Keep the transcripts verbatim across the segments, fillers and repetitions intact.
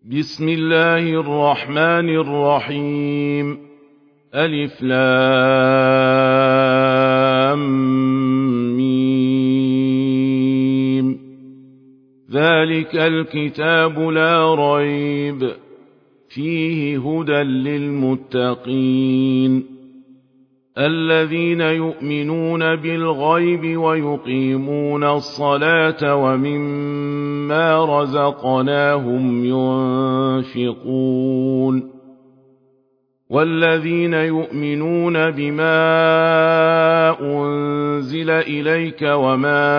بسم الله الرحمن الرحيم ألف لام ميم ذلك الكتاب لا ريب فيه هدى للمتقين الذين يؤمنون بالغيب ويقيمون الصلاة ومما رزقناهم ينفقون والذين يؤمنون بما أنزل إليك وما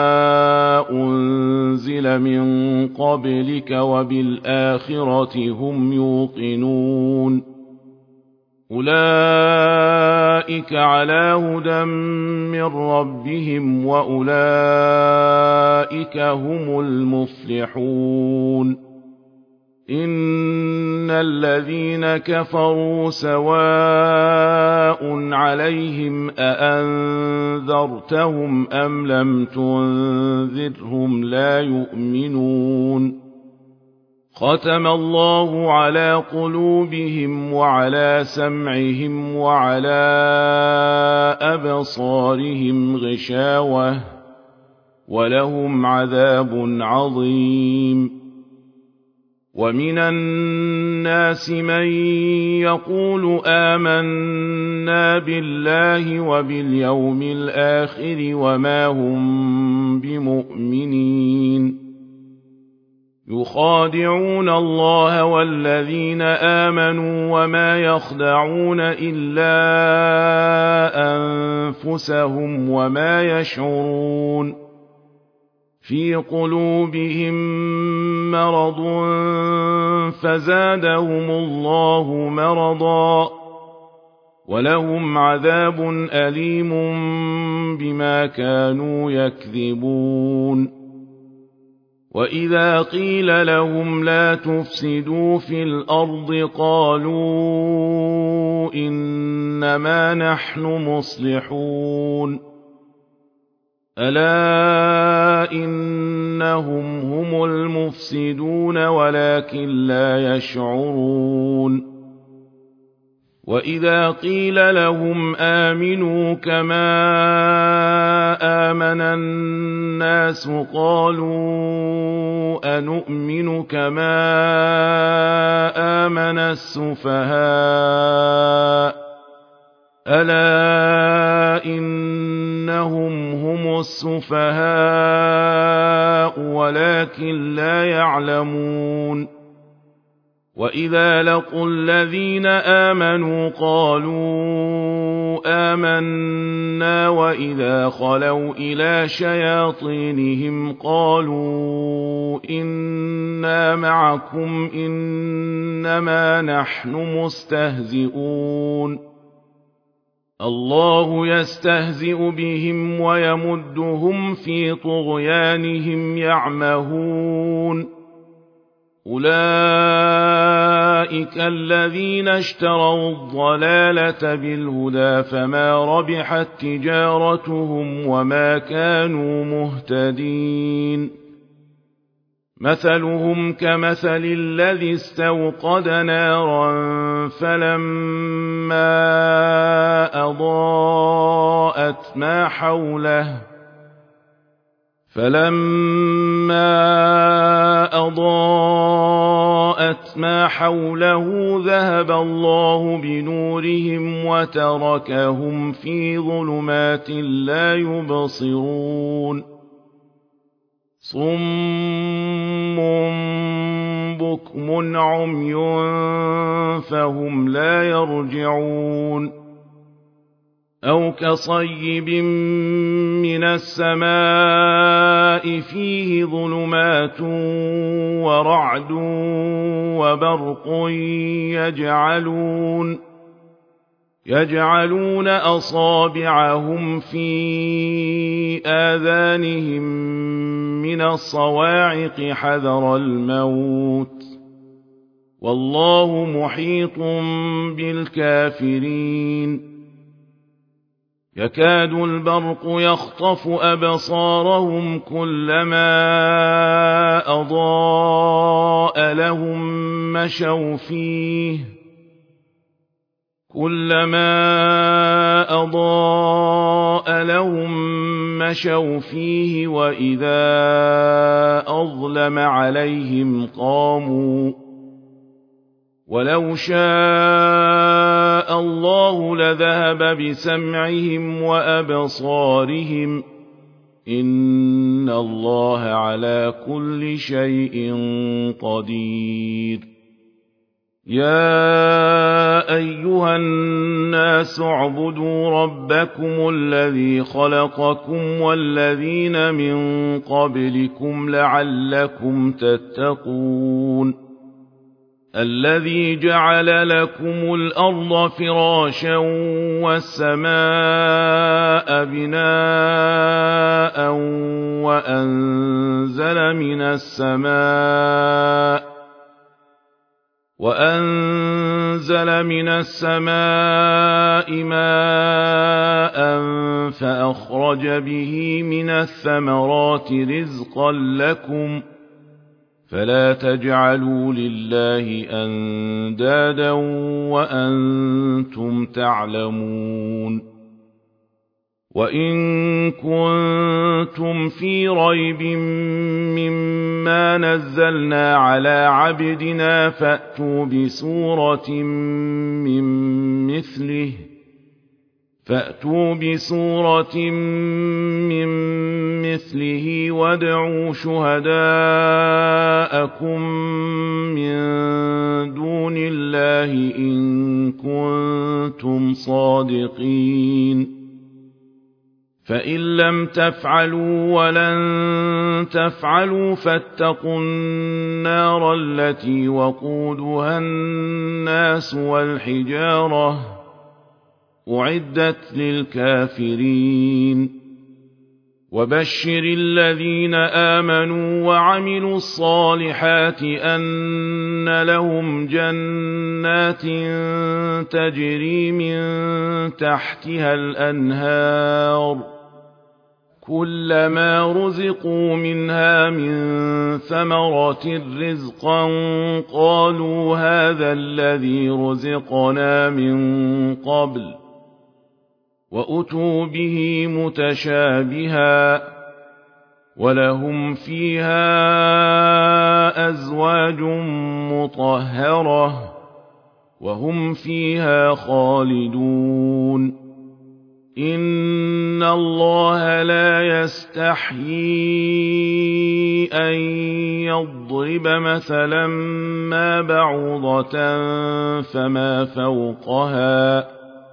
أنزل من قبلك وبالآخرة هم يوقنون أولئك على هدى من ربهم وأولئك هم المفلحون إن الذين كفروا سواء عليهم أأنذرتهم أم لم تنذرهم لا يؤمنون ختم الله على قلوبهم وعلى سمعهم وعلى أبصارهم غشاوة ولهم عذاب عظيم ومن الناس من يقول آمنا بالله وباليوم الآخر وما هم بمؤمنين يخادعون الله والذين آمنوا وما يخدعون إلا أنفسهم وما يشعرون في قلوبهم مرض فزادهم الله مرضا ولهم عذاب أليم بما كانوا يكذبون وإذا قيل لهم لا تفسدوا في الأرض قالوا إنما نحن مصلحون ألا إنهم هم المفسدون ولكن لا يشعرون وإذا قيل لهم آمنوا كما آمن الناس قالوا أنؤمن كما آمن السفهاء ألا إنهم هم السفهاء ولكن لا يعلمون وإذا لقوا الذين آمنوا قالوا آمنا وإذا خلوا إلى شياطينهم قالوا إنا معكم إنما نحن مستهزئون الله يستهزئ بهم ويمدهم في طغيانهم يعمهون أولئك الذين اشتروا الضلالة بالهدى فما ربحت تجارتهم وما كانوا مهتدين مثلهم كمثل الذي استوقد نارا فلما أضاءت ما حوله فلما أضاءت ما حوله ذهب الله بنورهم وتركهم في ظلمات لا يبصرون صم بكم عمي فهم لا يرجعون أو كصيب من السماء فيه ظلمات ورعد وبرق يجعلون يجعلون أصابعهم في آذانهم من الصواعق حذر الموت والله محيط بالكافرين يكاد البرق يخطف أبصارهم كلما أضاء لهم مشوا فيه كلما أضاء لهم مشوا فيه وإذا أظلم عليهم قاموا ولو شاء الله لذهب بسمعهم وأبصارهم إن الله على كل شيء قدير يا أيها الناس اعبدوا ربكم الذي خلقكم والذين من قبلكم لعلكم تتقون الذي جعل لكم الأرض فراشا والسماء بناء وأنزل من السماء وأنزل من السماء ماء فأخرج به من الثمرات رزقا لكم فلا تجعلوا لله أندادا وأنتم تعلمون وإن كنتم في ريب مما نزلنا على عبدنا فأتوا بسورة من مثله فأتوا بسورة من مثله وادعوا شهداءكم من دون الله إن كنتم صادقين فإن لم تفعلوا ولن تفعلوا فاتقوا النار التي وقودها الناس والحجارة أعدت للكافرين وبشر الذين آمنوا وعملوا الصالحات أن لهم جنات تجري من تحتها الأنهار كلما رزقوا منها من ثمرة رزقا قالوا هذا الذي رزقنا من قبل وأتوا به متشابها ولهم فيها أزواج مطهرة وهم فيها خالدون إن الله لا يستحيي أن يضرب مثلا ما بعوضة فما فوقها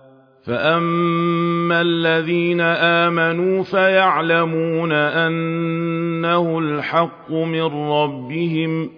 فأما الذين آمنوا فيعلمون أنه الحق من ربهم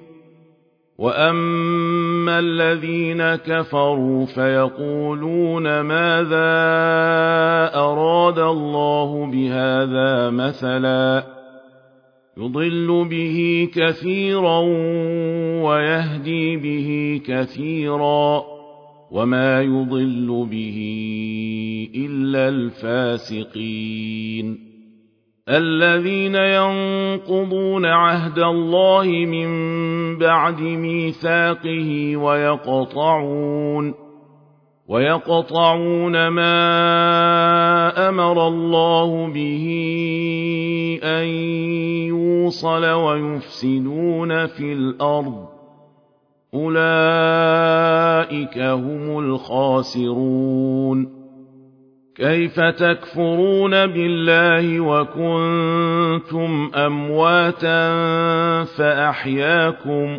وأما الذين كفروا فيقولون ماذا أراد الله بهذا مثلا يضل به كثيرا ويهدي به كثيرا وما يضل به إلا الفاسقين الذين ينقضون عهد الله من بعد ميثاقه ويقطعون ويقطعون ما أمر الله به أن يوصل ويفسدون في الأرض أولئك هم الخاسرون كيف تكفرون بالله وكنتم أمواتا فأحياكم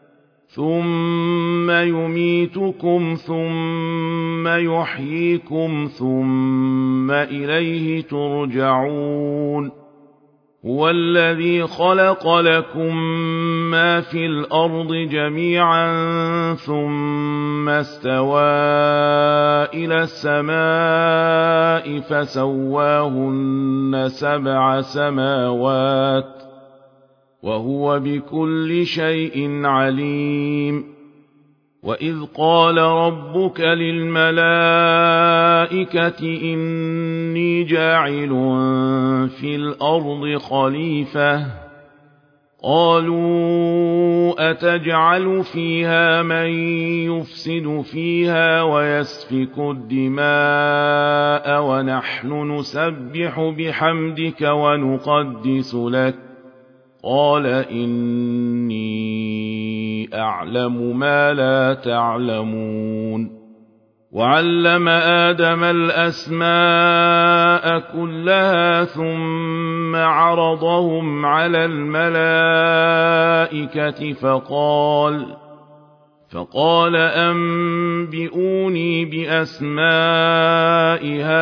ثم يميتكم ثم يحييكم ثم إليه ترجعون هو الذي خلق لكم ما في الأرض جميعا ثم استوى إلى السماء فسواهن سبع سماوات وهو بكل شيء عليم وإذ قال ربك للملائكة إني جاعل في الأرض خليفة قالوا أتجعل فيها من يفسد فيها ويسفك الدماء ونحن نسبح بحمدك ونقدس لك قال إني أعلم ما لا تعلمون وعلم آدم الأسماء كلها ثم عرضهم على الملائكة فقال فقال أنبئوني بأسماء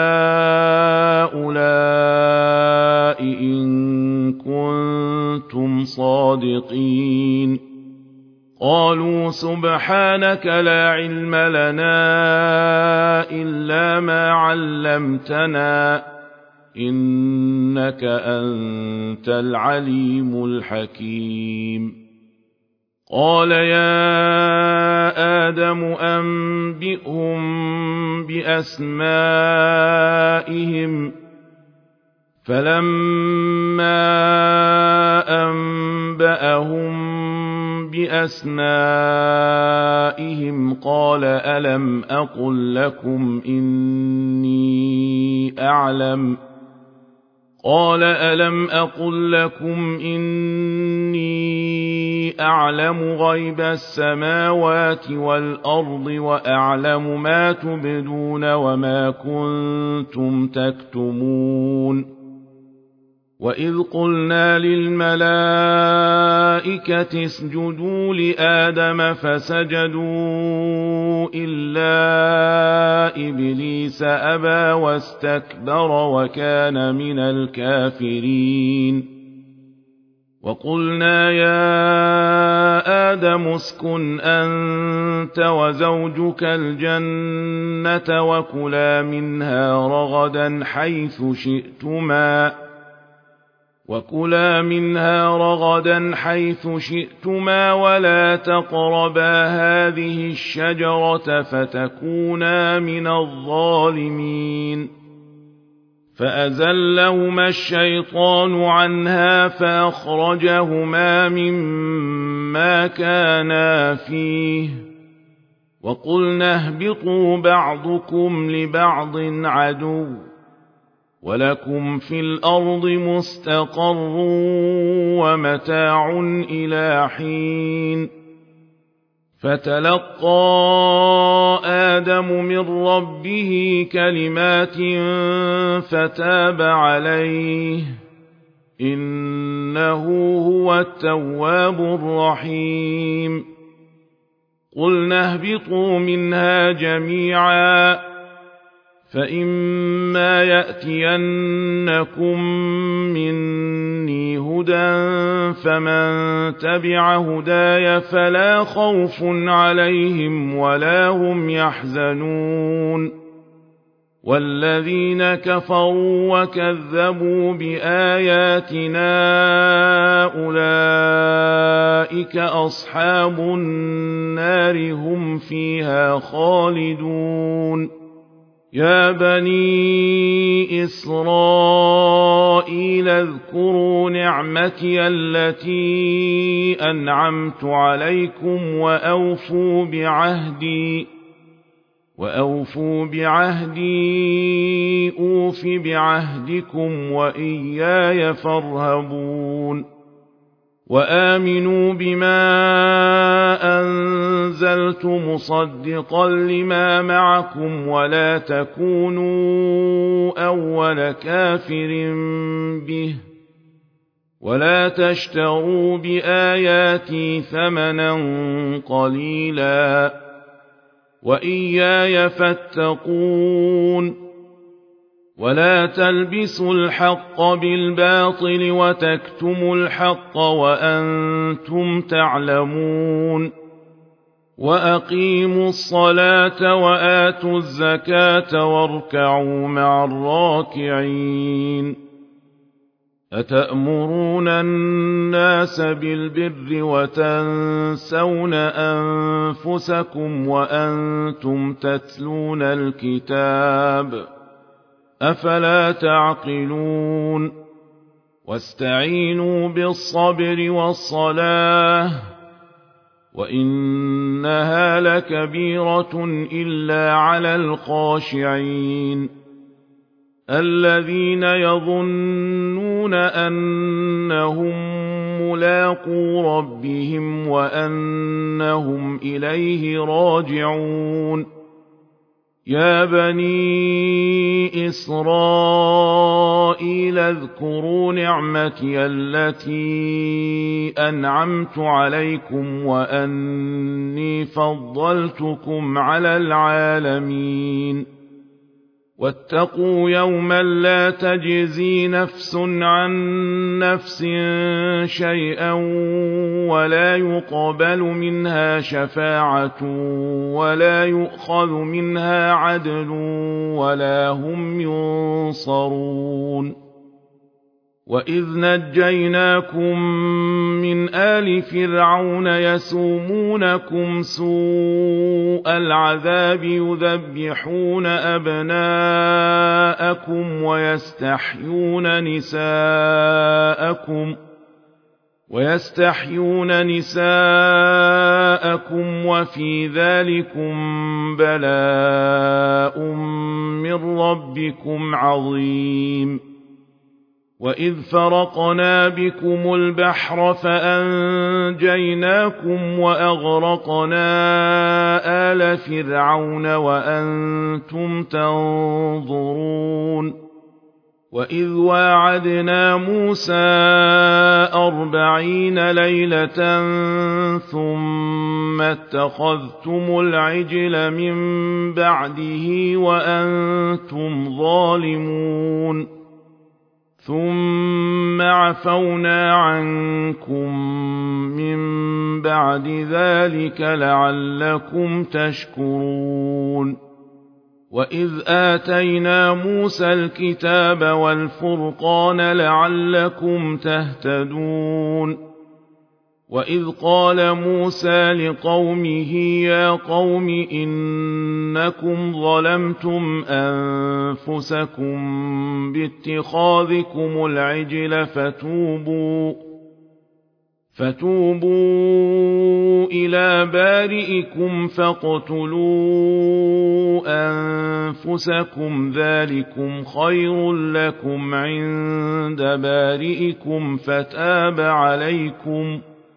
هؤلاء إن كنتم صادقين قالوا سبحانك لا علم لنا إلا ما علمتنا إنك أنت العليم الحكيم قال يا آدم أنبئهم بأسمائهم فلما أنبأهم بأسمائهم قال ألم أقل لكم إني أعلم قال ألم أقل لكم إني أعلم غيب السماوات والأرض وأعلم ما تبدون وما كنتم تكتمون وإذ قلنا للملائكة اسجدوا لآدم فسجدوا إلا إبليس أبى واستكبر وكان من الكافرين وقلنا يا آدم اسكن أنت وزوجك الجنة وكلا منها رغدا حيث شئتما وكلا منها رغدا حيث شئتما ولا تقربا هذه الشجرة فتكونا من الظالمين فأزلهما الشيطان عنها فأخرجهما مما كانا فيه وقلنا اهبطوا بعضكم لبعض عدو ولكم في الأرض مستقر ومتاع إلى حين فتلقى آدم من ربه كلمات فتاب عليه إنه هو التواب الرحيم قلنا اهبطوا منها جميعا فإما يأتينكم مني هدى فمن تبع هداي فلا خوف عليهم ولا هم يحزنون والذين كفروا وكذبوا بآياتنا أولئك أصحاب النار هم فيها خالدون يا بني إسرائيل اذكروا نعمتي التي أنعمت عليكم وأوفوا بعهدي وأوفوا بعهدي أوف بعهدكم وإياي فارهبون وآمنوا بما أنزلت مصدقا لما معكم ولا تكونوا أول كافر به ولا تشتروا بآياتي ثمنا قليلا وإياي فاتقون ولا تلبسوا الحق بالباطل وتكتموا الحق وأنتم تعلمون وأقيموا الصلاة وآتوا الزكاة واركعوا مع الراكعين أتأمرون الناس بالبر وتنسون أنفسكم وأنتم تتلون الكتاب أفلا تعقلون واستعينوا بالصبر والصلاة وإنها لكبيرة إلا على الخاشعين الذين يظنون أنهم ملاقو ربهم وأنهم إليه راجعون يا بني إسرائيل اذكروا نعمتي التي أنعمت عليكم وأني فضلتكم على العالمين واتقوا يوما لا تجزي نفس عن نفس شيئا ولا يقبل منها شفاعة ولا يؤخذ منها عدل ولا هم ينصرون وإذ نجيناكم من آل فرعون يسومونكم سوء العذاب يذبحون أبناءكم ويستحيون نساءكم ويستحيون نساءكم وفي ذلكم بلاء من ربكم عظيم وإذ فرقنا بكم البحر فأنجيناكم وأغرقنا آل فرعون وأنتم تنظرون وإذ واعدنا موسى أربعين ليلة ثم اتخذتم العجل من بعده وأنتم ظالمون ثم عفونا عنكم من بعد ذلك لعلكم تشكرون وإذ آتينا موسى الكتاب والفرقان لعلكم تهتدون وإذ قال موسى لقومه يا قوم إنكم ظلمتم أنفسكم باتخاذكم العجل فتوبوا فتوبوا إلى بارئكم فاقتلوا أنفسكم ذلكم خير لكم عند بارئكم فتاب عليكم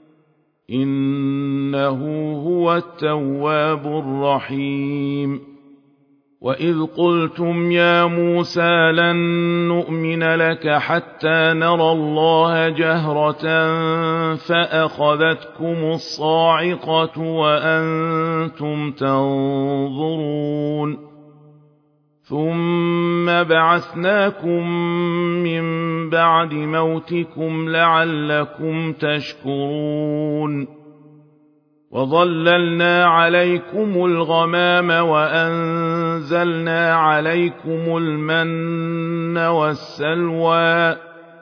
إنه هو التواب الرحيم وإذ قلتم يا موسى لن نؤمن لك حتى نرى الله جهرة فأخذتكم الصاعقة وأنتم تنظرون ثم بعثناكم من بعد موتكم لعلكم تشكرون وظللنا عليكم الغمام وأنزلنا عليكم المن والسلوى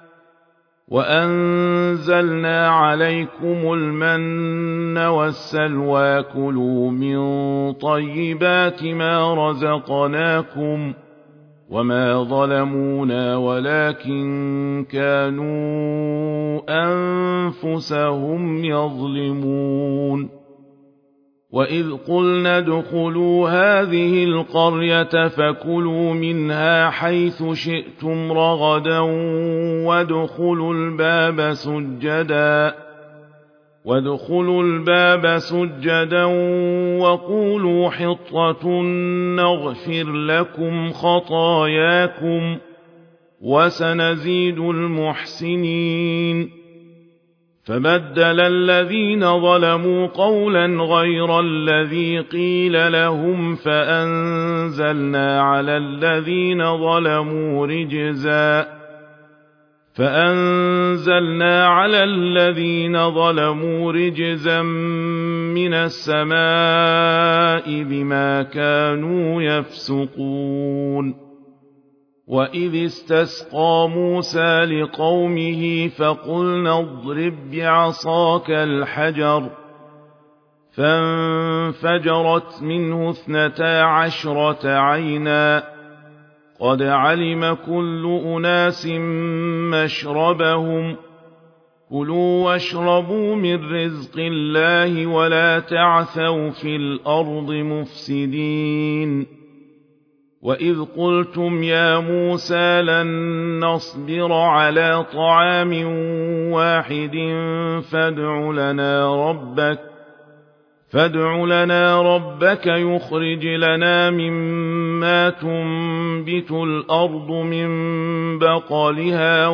وأنزلنا عليكم المن والسلوى كلوا من طيبات ما رزقناكم وما ظلمونا ولكن كانوا أنفسهم يظلمون وإذ قلنا ادخلوا هذه القرية فكلوا منها حيث شئتم رغدا وادخلوا الباب سجدا وادخلوا الباب سجدا وقولوا حطة نغفر لكم خطاياكم وسنزيد المحسنين فبدل الذين ظلموا قولا غير الذي قيل لهم فأنزلنا على الذين ظلموا رجزا فأنزلنا على الذين ظلموا رجزا من السماء بما كانوا يفسقون وإذ استسقى موسى لقومه فقلنا اضرب بعصاك الحجر فانفجرت منه اثنتا عشرة عينا قد علم كل أناس مشربهم كلوا واشربوا من رزق الله ولا تعثوا في الأرض مفسدين وإذ قلتم يا موسى لن نصبر على طعام واحد فادع لنا ربك فادع لنا ربك يخرج لنا مما تنبت الأرض من بقلها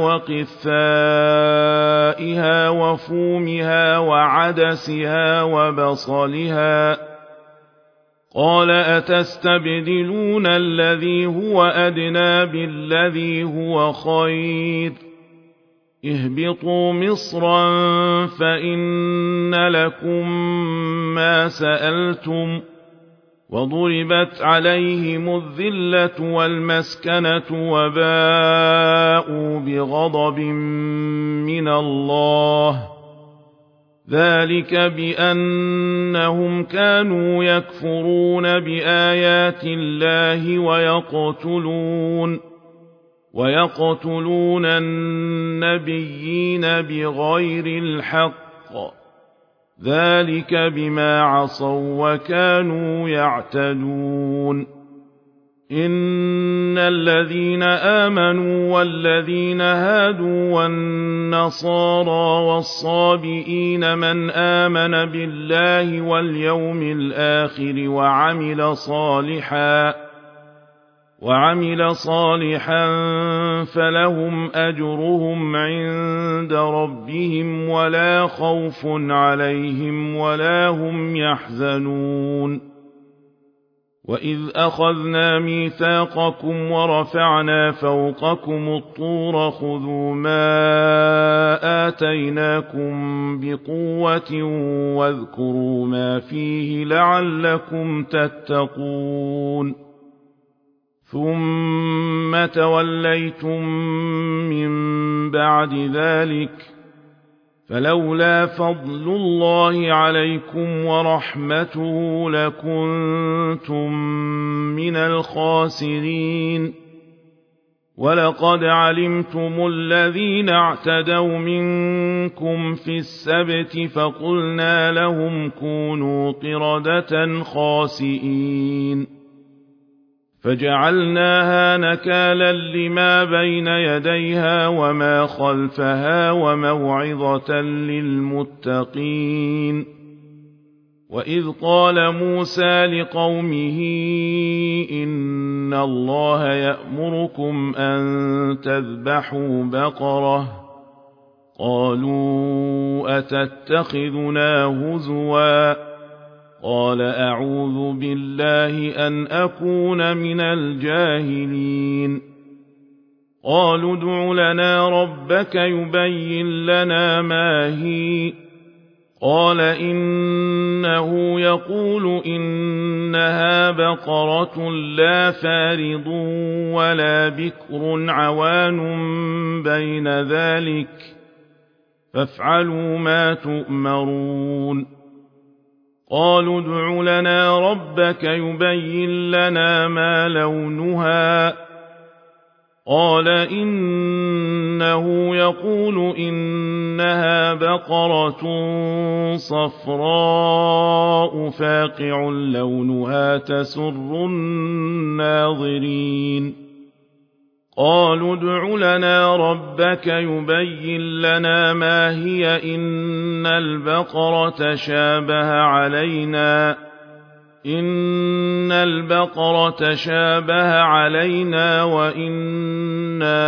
وقثائها وفومها وعدسها وبصلها قال أتستبدلون الذي هو أدنى بالذي هو خير اهبطوا مصرا فإن لكم ما سألتم وضربت عليهم الذلة والمسكنة وباءوا بغضب من الله ذلك بأنهم كانوا يكفرون بآيات الله ويقتلون ويقتلون النبيين بغير الحق ذلك بما عصوا وكانوا يعتدون إن الذين آمنوا والذين هادوا والنصارى والصابئين من آمن بالله واليوم الآخر وعمل صالحا وعمل صالحا فلهم أجرهم عند ربهم ولا خوف عليهم ولا هم يحزنون وإذ أخذنا ميثاقكم ورفعنا فوقكم الطور خذوا ما آتيناكم بقوة واذكروا ما فيه لعلكم تتقون ثم توليتم من بعد ذلك فلولا فضل الله عليكم ورحمته لكنتم من الخاسرين ولقد علمتم الذين اعتدوا منكم في السبت فقلنا لهم كونوا قردة خاسئين فجعلناها نكالا لما بين يديها وما خلفها وموعظة للمتقين وإذ قال موسى لقومه إن الله يأمركم أن تذبحوا بقرة قالوا أتتخذنا هزوا قال أعوذ بالله أن أكون من الجاهلين قالوا ادع لنا ربك يبين لنا ما هي قال إنه يقول إنها بقرة لا فارض ولا بكر عوان بين ذلك فافعلوا ما تؤمرون قالوا ادع لنا ربك يبين لنا ما لونها قال إنه يقول إنها بقرة صفراء فاقع لونها تسر الناظرين قالوا ادع لنا ربك يبين لنا ما هي إن البقرة شابه علينا إن البقرة شابه علينا وإنا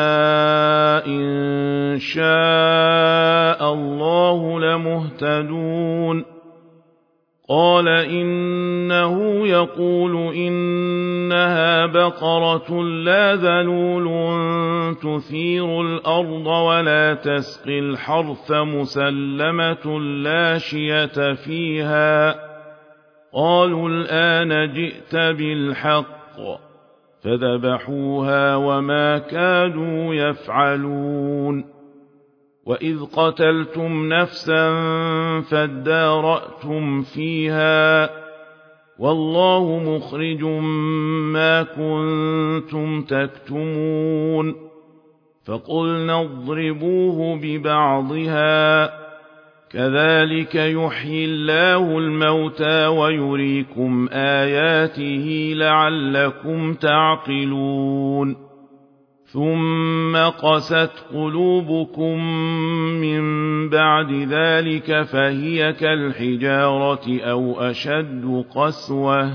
إن شاء الله لمهتدون قال إنه يقول إنها بقرة لا ذلول تثير الأرض ولا تسقي الحرث مسلمة لا شية فيها قالوا الآن جئت بالحق فذبحوها وما كادوا يفعلون وإذ قتلتم نفسا فادارأتم فيها والله مخرج ما كنتم تكتمون فقلنا اضربوه ببعضها كذلك يحيي الله الموتى ويريكم آياته لعلكم تعقلون ثم قست قلوبكم من بعد ذلك فهي كالحجارة أو أشد قسوة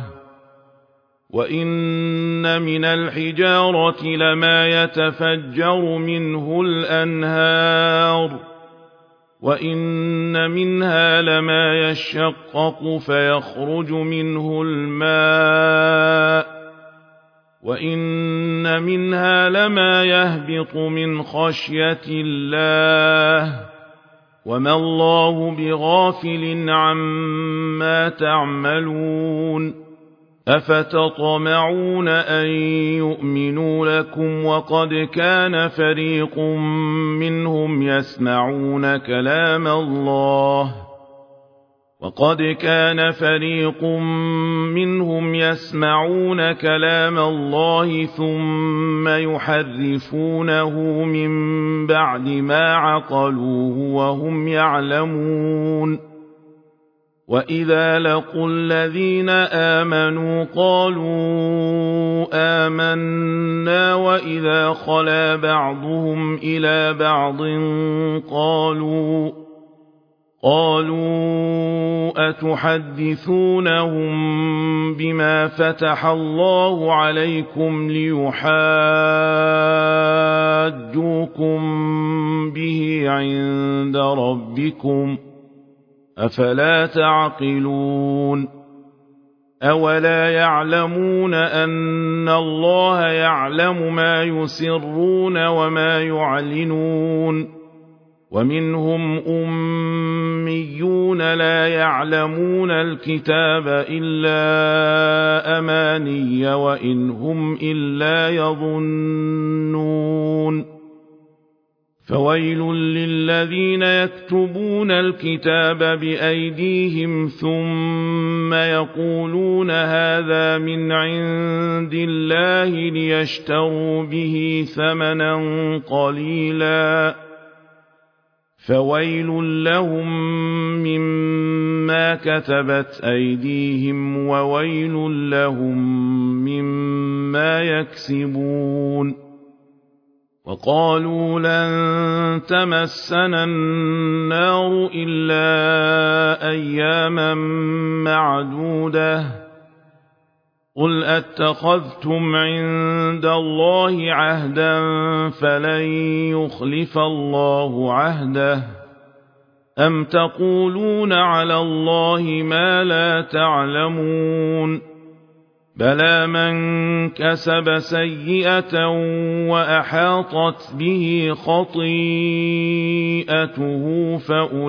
وإن من الحجارة لما يتفجر منه الأنهار وإن منها لما يشقق فيخرج منه الماء وإن منها لما يهبط من خشية الله وما الله بغافل عما تعملون أفتطمعون أن يؤمنوا لكم وقد كان فريق منهم يسمعون كلام الله وقد كان فريق منهم يسمعون كلام الله ثم يحرفونه من بعد ما عقلوه وهم يعلمون وإذا لقوا الذين آمنوا قالوا آمنا وإذا خلا بعضهم إلى بعض قالوا قالوا أتحدثونهم بما فتح الله عليكم ليحاجوكم به عند ربكم أفلا تعقلون أولا يعلمون أن الله يعلم ما يسرون وما يعلنون ومنهم أميون لا يعلمون الكتاب إلا أماني وإن هم إلا يظنون فويل للذين يكتبون الكتاب بأيديهم ثم يقولون هذا من عند الله ليشتروا به ثمنا قليلا فويل لهم مما كتبت أيديهم وويل لهم مما يكسبون وقالوا لن تمسنا النار إلا أياما معدودة قل أتخذتم عند الله عهدا فلن يخلف الله عهده أم تقولون على الله ما لا تعلمون بلى من كسب سيئة وأحاطت به خطيئته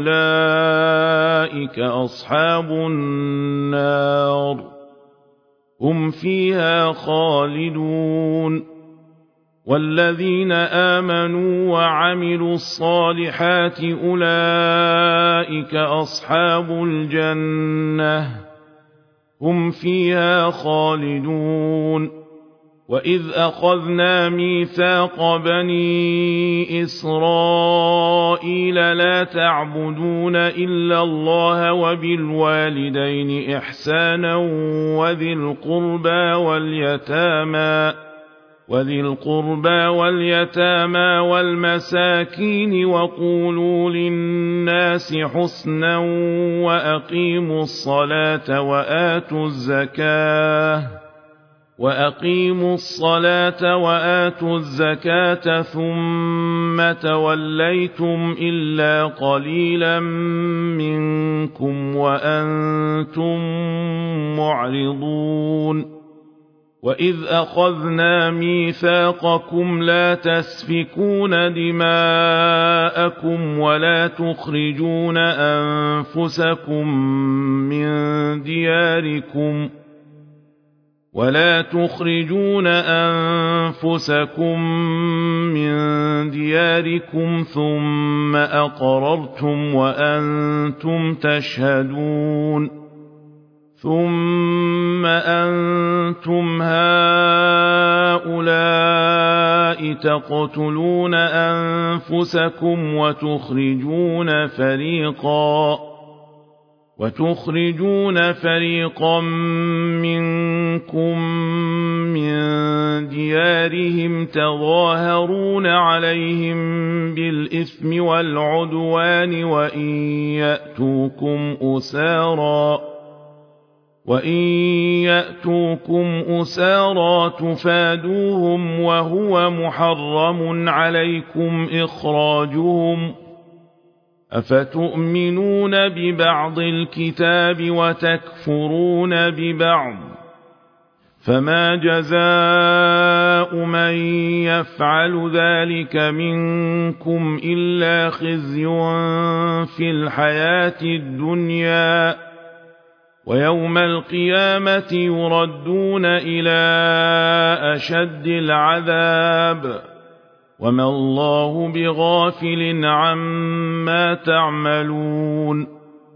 فأولئك أصحاب النار هم فيها خالدون والذين آمنوا وعملوا الصالحات أولئك أصحاب الجنة هم فيها خالدون وإذ أخذنا ميثاق بني إسرائيل لا تعبدون إلا الله وبالوالدين إحسانا وذي القربى واليتامى وذي القربى واليتامى والمساكين وقولوا للناس حسنا وأقيموا الصلاة وآتوا الزكاة وأقيموا الصلاة وآتوا الزكاة ثم توليتم إلا قليلا منكم وأنتم معرضون وإذ أخذنا ميثاقكم لا تسفكون دماءكم ولا تخرجون أنفسكم من دياركم ولا تخرجون أنفسكم من دياركم ثم أقررتم وأنتم تشهدون ثم ثم أنتم هؤلاء تقتلون أنفسكم وتخرجون فريقا وتخرجون فريقا منكم من ديارهم تظاهرون عليهم بالإثم والعدوان وإن يأتوكم أسارا وإن يأتوكم أسارا تفادوهم وهو محرم عليكم إخراجهم أفتؤمنون ببعض الكتاب وتكفرون ببعض فما جزاء من يفعل ذلك منكم إلا خزي في الحياة الدنيا ويوم القيامة يردون إلى أشد العذاب وما الله بغافل عما تعملون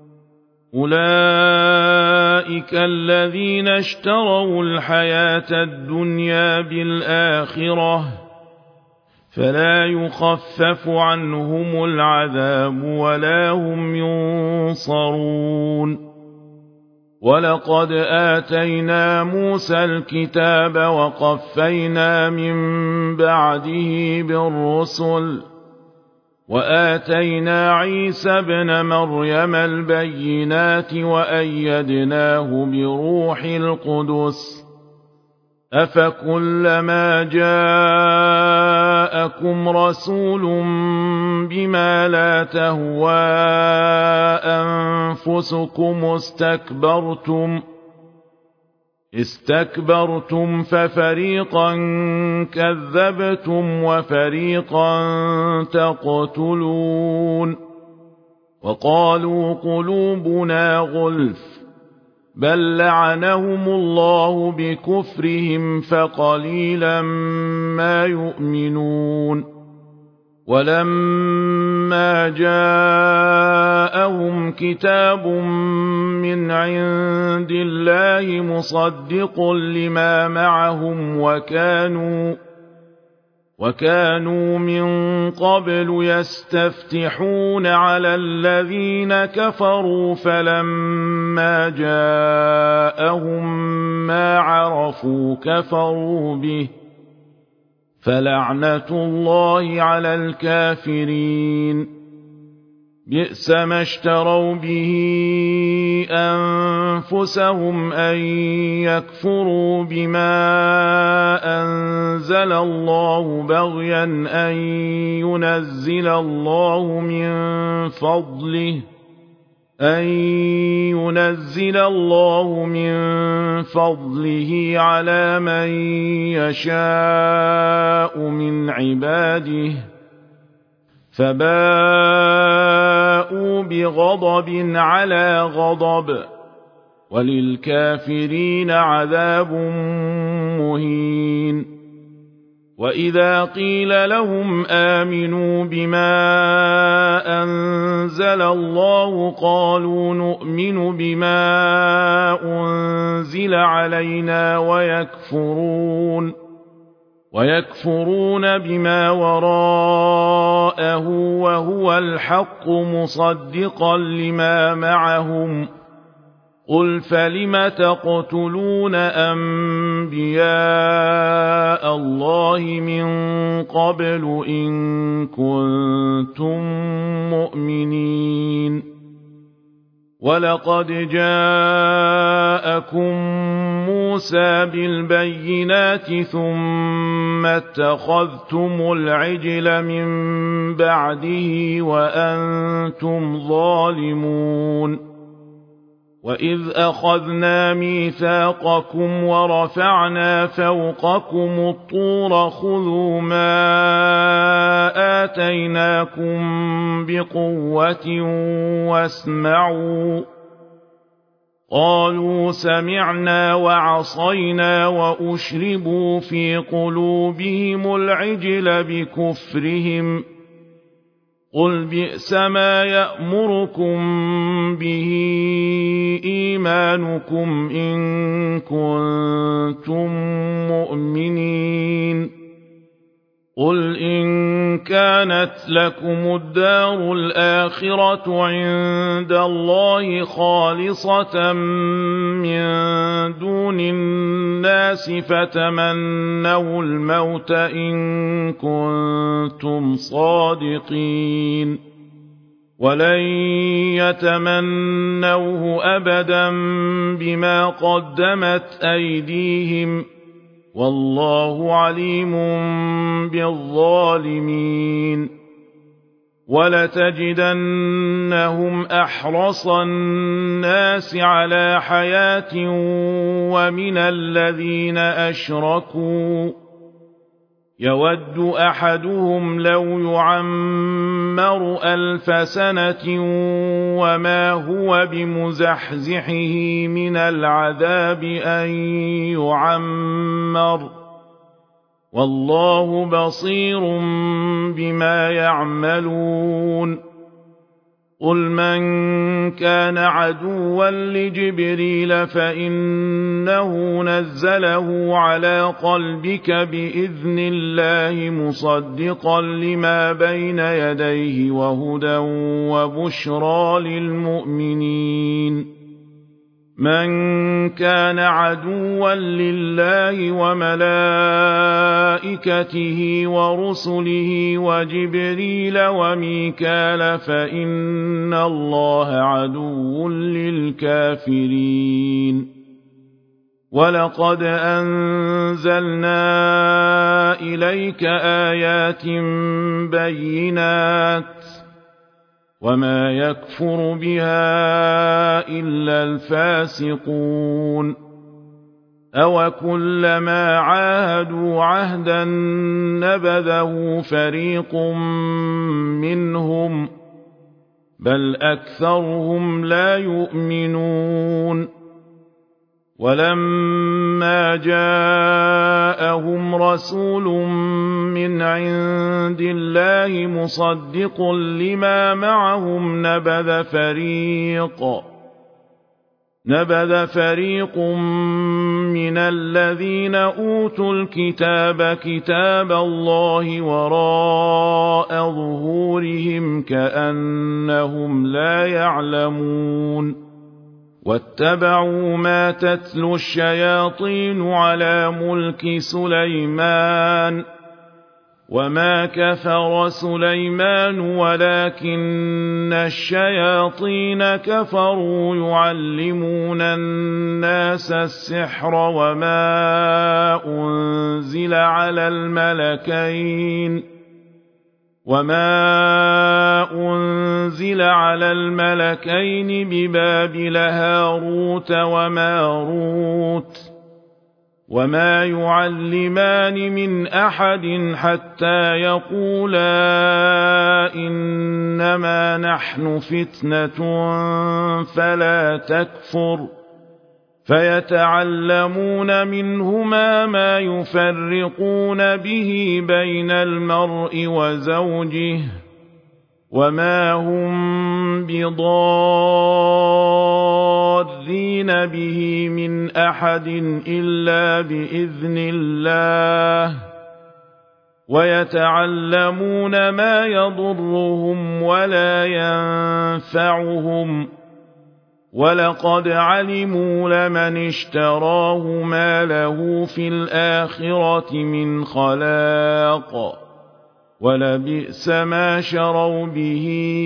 أولئك الذين اشتروا الحياة الدنيا بالآخرة فلا يخفف عنهم العذاب ولا هم ينصرون ولقد آتينا موسى الكتاب وقفينا من بعده بالرسل وآتينا عيسى ابن مريم البينات وأيدناه بروح القدس أفكلما جاءكم رسول بما لا تهوى أنفسكم استكبرتم استكبرتم ففريقا كذبتم وفريقا تقتلون وقالوا قلوبنا غلف بل لعنهم الله بكفرهم فقليلا ما يؤمنون ولما جاءهم كتاب من عند الله مصدق لما معهم وكانوا وكانوا من قبل يستفتحون على الذين كفروا فلما جاءهم ما عرفوا كفروا به فلعنة الله على الكافرين بئس ما اشتروا به أنفسهم أن يكفروا بما أنزل الله بغيا أن ينزل الله من فضله أن ينزل الله من فضله على من يشاء من عباده فباءوا بغضب على غضب وللكافرين عذاب مهين وإذا قيل لهم آمنوا بما أنزل الله قالوا نؤمن بما أنزل علينا ويكفرون ويكفرون بما وراءه وهو الحق مصدقا لما معهم قل فلم تقتلون أنبياء الله من قبل إن كنتم مؤمنين ولقد جاءكم موسى بالبينات ثم اتخذتم العجل من بعده وأنتم ظالمون وإذ أخذنا ميثاقكم ورفعنا فوقكم الطور خذوا ما آتيناكم بقوة واسمعوا قالوا سمعنا وعصينا وأشربوا في قلوبهم العجل بكفرهم قل بئس ما يأمركم به إيمانكم إن كنتم مؤمنين قل إن كانت لكم الدار الآخرة عند الله خالصة من دون الناس فتمنوا الموت إن كنتم صادقين ولن يتمنوه أبدا بما قدمت أيديهم والله عليم بالظالمين ولتجدنهم أحرص الناس على حياة ومن الذين أشركوا يود أحدهم لو يعمر ألف سنة وما هو بمزحزحه من العذاب أن يعمر والله بصير بما يعملون قل من كان عدوا لجبريل فإنه نزله على قلبك بإذن الله مصدقا لما بين يديه وهدى وبشرى للمؤمنين من كان عدوا لله وملائكته ورسله وجبريل وميكال فإن الله عدو للكافرين ولقد أنزلنا إليك آيات بينات وما يكفر بها إلا الفاسقون أو كلما عاهدوا عهدا نبذه فريق منهم بل أكثرهم لا يؤمنون ولما جاءهم رسول من عند الله مصدق لما معهم نبذ فريق نبذ فريق من الذين أوتوا الكتاب كتاب الله وراء ظهورهم كأنهم لا يعلمون واتبعوا ما تتلو الشياطين على ملك سليمان وما كفر سليمان ولكن الشياطين كفروا يعلمون الناس السحر وما أنزل على الملكين وما أنزل على الملكين ببابل هاروت وماروت وما يعلمان من أحد حتى يقولا إنما نحن فتنة فلا تكفر فيتعلمون منهما ما يفرقون به بين المرء وزوجه وما هم بضارين به من أحد إلا بإذن الله ويتعلمون ما يضرهم ولا ينفعهم ولقد علموا لمن اشتراه ما له في الآخرة من خلاق ولبئس ما شروا به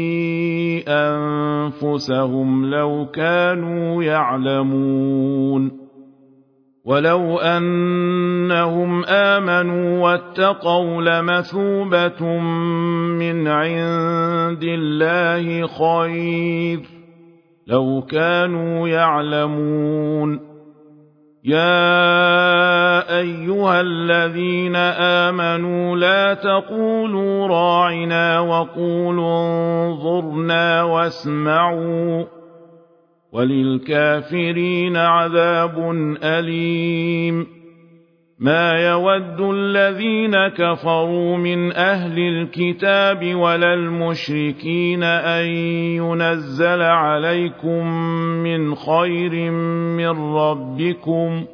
أنفسهم لو كانوا يعلمون ولو أنهم آمنوا واتقوا لمثوبة من عند الله خير لو كانوا يعلمون يا أيها الذين آمنوا لا تقولوا راعنا وقولوا انظرنا واسمعوا وللكافرين عذاب أليم ما يود الذين كفروا من أهل الكتاب ولا المشركين أن ينزل عليكم من خير من ربكم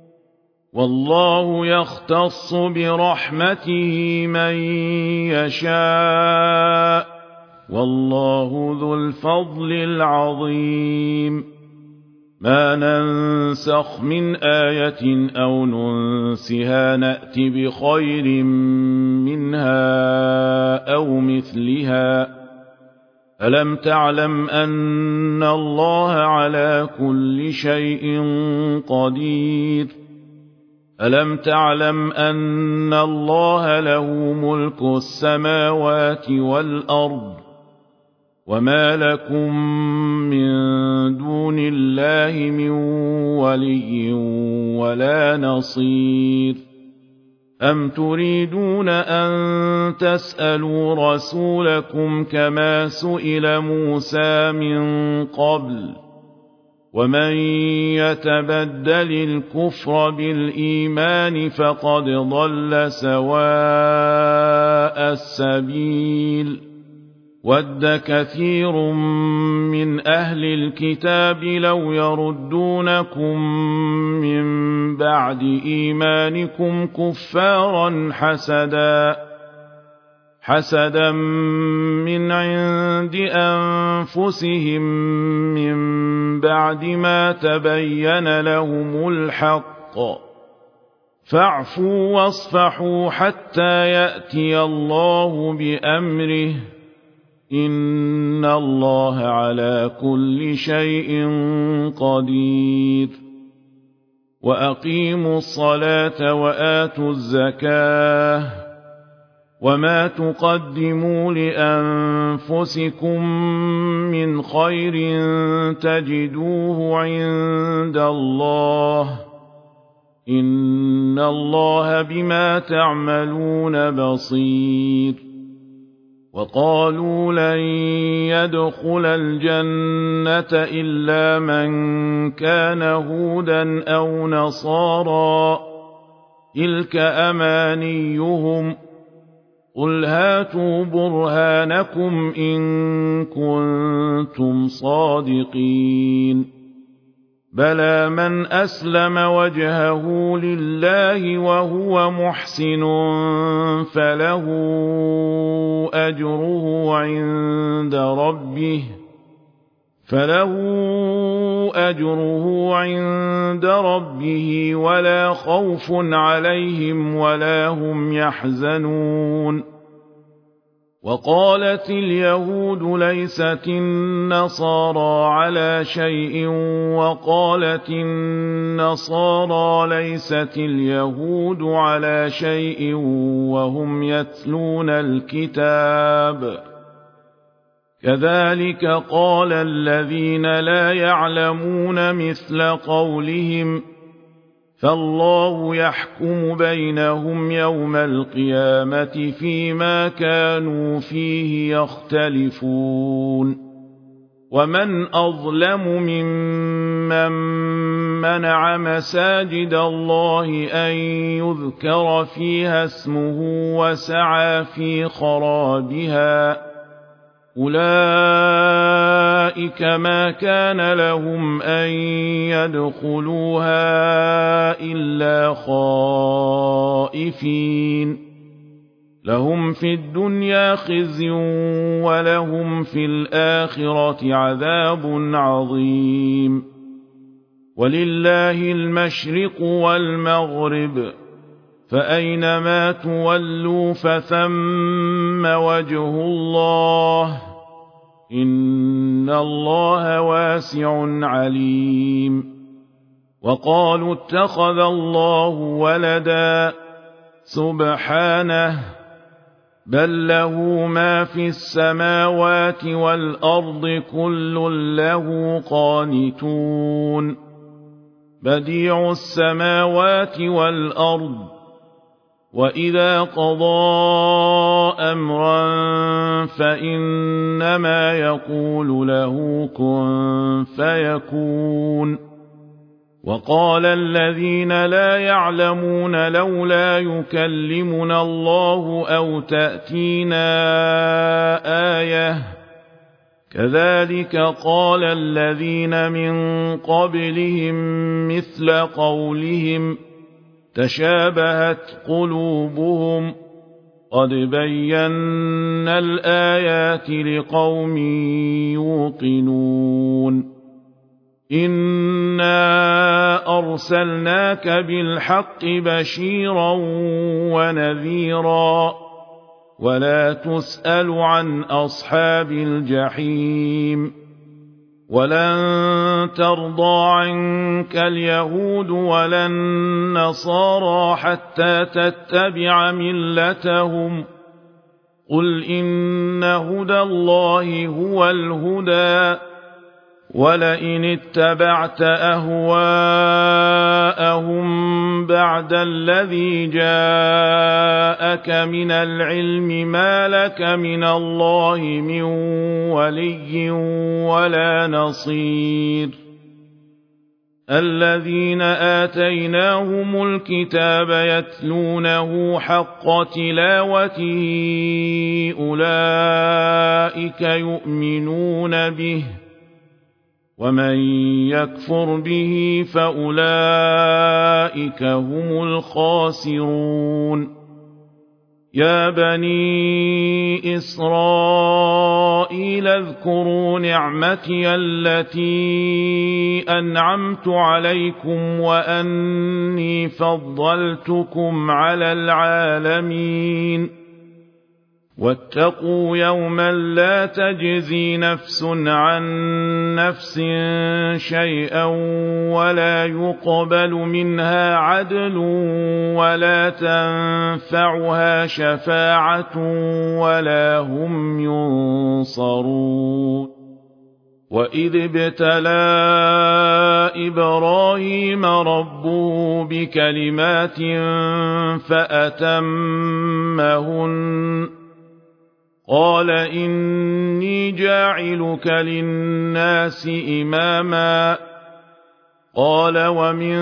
والله يختص برحمته من يشاء والله ذو الفضل العظيم ما ننسخ من آية أو ننسها نأت بخير منها أو مثلها ألم تعلم أن الله على كل شيء قدير ألم تعلم أن الله له ملك السماوات والأرض وما لكم من دون الله من ولي ولا نصير أم تريدون أن تسألوا رسولكم كما سئل موسى من قبل ومن يتبدل الكفر بالإيمان فقد ضل سواء السبيل ود كثير من أهل الكتاب لو يردونكم من بعد إيمانكم كفارا حسدا حسدا من عند أنفسهم من بعد ما تبين لهم الحق فاعفوا واصفحوا حتى يأتي الله بأمره إن الله على كل شيء قدير وأقيموا الصلاة وآتوا الزكاة وما تقدموا لأنفسكم من خير تجدوه عند الله إن الله بما تعملون بصير وقالوا لن يدخل الجنة إلا من كان هودا أو نصارى تلك أمانيهم قل هاتوا برهانكم إن كنتم صادقين بلى من أسلم وجهه لله وهو محسن فله أجره عند ربه فله أجره عند ربه ولا خوف عليهم ولا هم يحزنون وقالت اليهود ليست النصارى على شيء وقالت النصارى ليست اليهود على شيء وهم يتلون الكتاب كذلك قال الذين لا يعلمون مثل قولهم فالله يحكم بينهم يوم القيامة فيما كانوا فيه يختلفون ومن أظلم ممن منع مساجد الله أن يذكر فيها اسمه وسعى في خرابها أولئك ما كان لهم أن يدخلوها إلا خائفين لهم في الدنيا خزي ولهم في الآخرة عذاب عظيم ولله المشرق والمغرب فأينما تولوا فثم وجه الله إن الله واسع عليم وقالوا اتخذ الله ولدا سبحانه بل له ما في السماوات والأرض كل له قانتون بديع السماوات والأرض وإذا قضى أمرا فإنما يقول له كن فيكون وقال الذين لا يعلمون لولا يكلمنا الله أو تأتينا آية كذلك قال الذين من قبلهم مثل قولهم تشابهت قلوبهم قد بينا الآيات لقوم يوقنون إنا أرسلناك بالحق بشيرا ونذيرا ولا تسأل عن أصحاب الجحيم ولن ترضى عنك اليهود ولا النصارى حتى تتبع ملتهم قل إن هدى الله هو الهدى ولئن اتبعت أهواءهم بعد الذي جاءك من العلم ما لك من الله من ولي ولا نصير الذين آتيناهم الكتاب يتلونه حق تلاوته أولئك يؤمنون به ومن يكفر به فأولئك هم الخاسرون يا بني إسرائيل اذكروا نعمتي التي أنعمت عليكم وأني فضلتكم على العالمين واتقوا يوما لا تجزي نفس عن نفس شيئا ولا يقبل منها عدل ولا تنفعها شفاعة ولا هم ينصرون وإذ ابتلى إبراهيم ربه بكلمات فأتمهن قال إني جاعلك للناس إماما قال ومن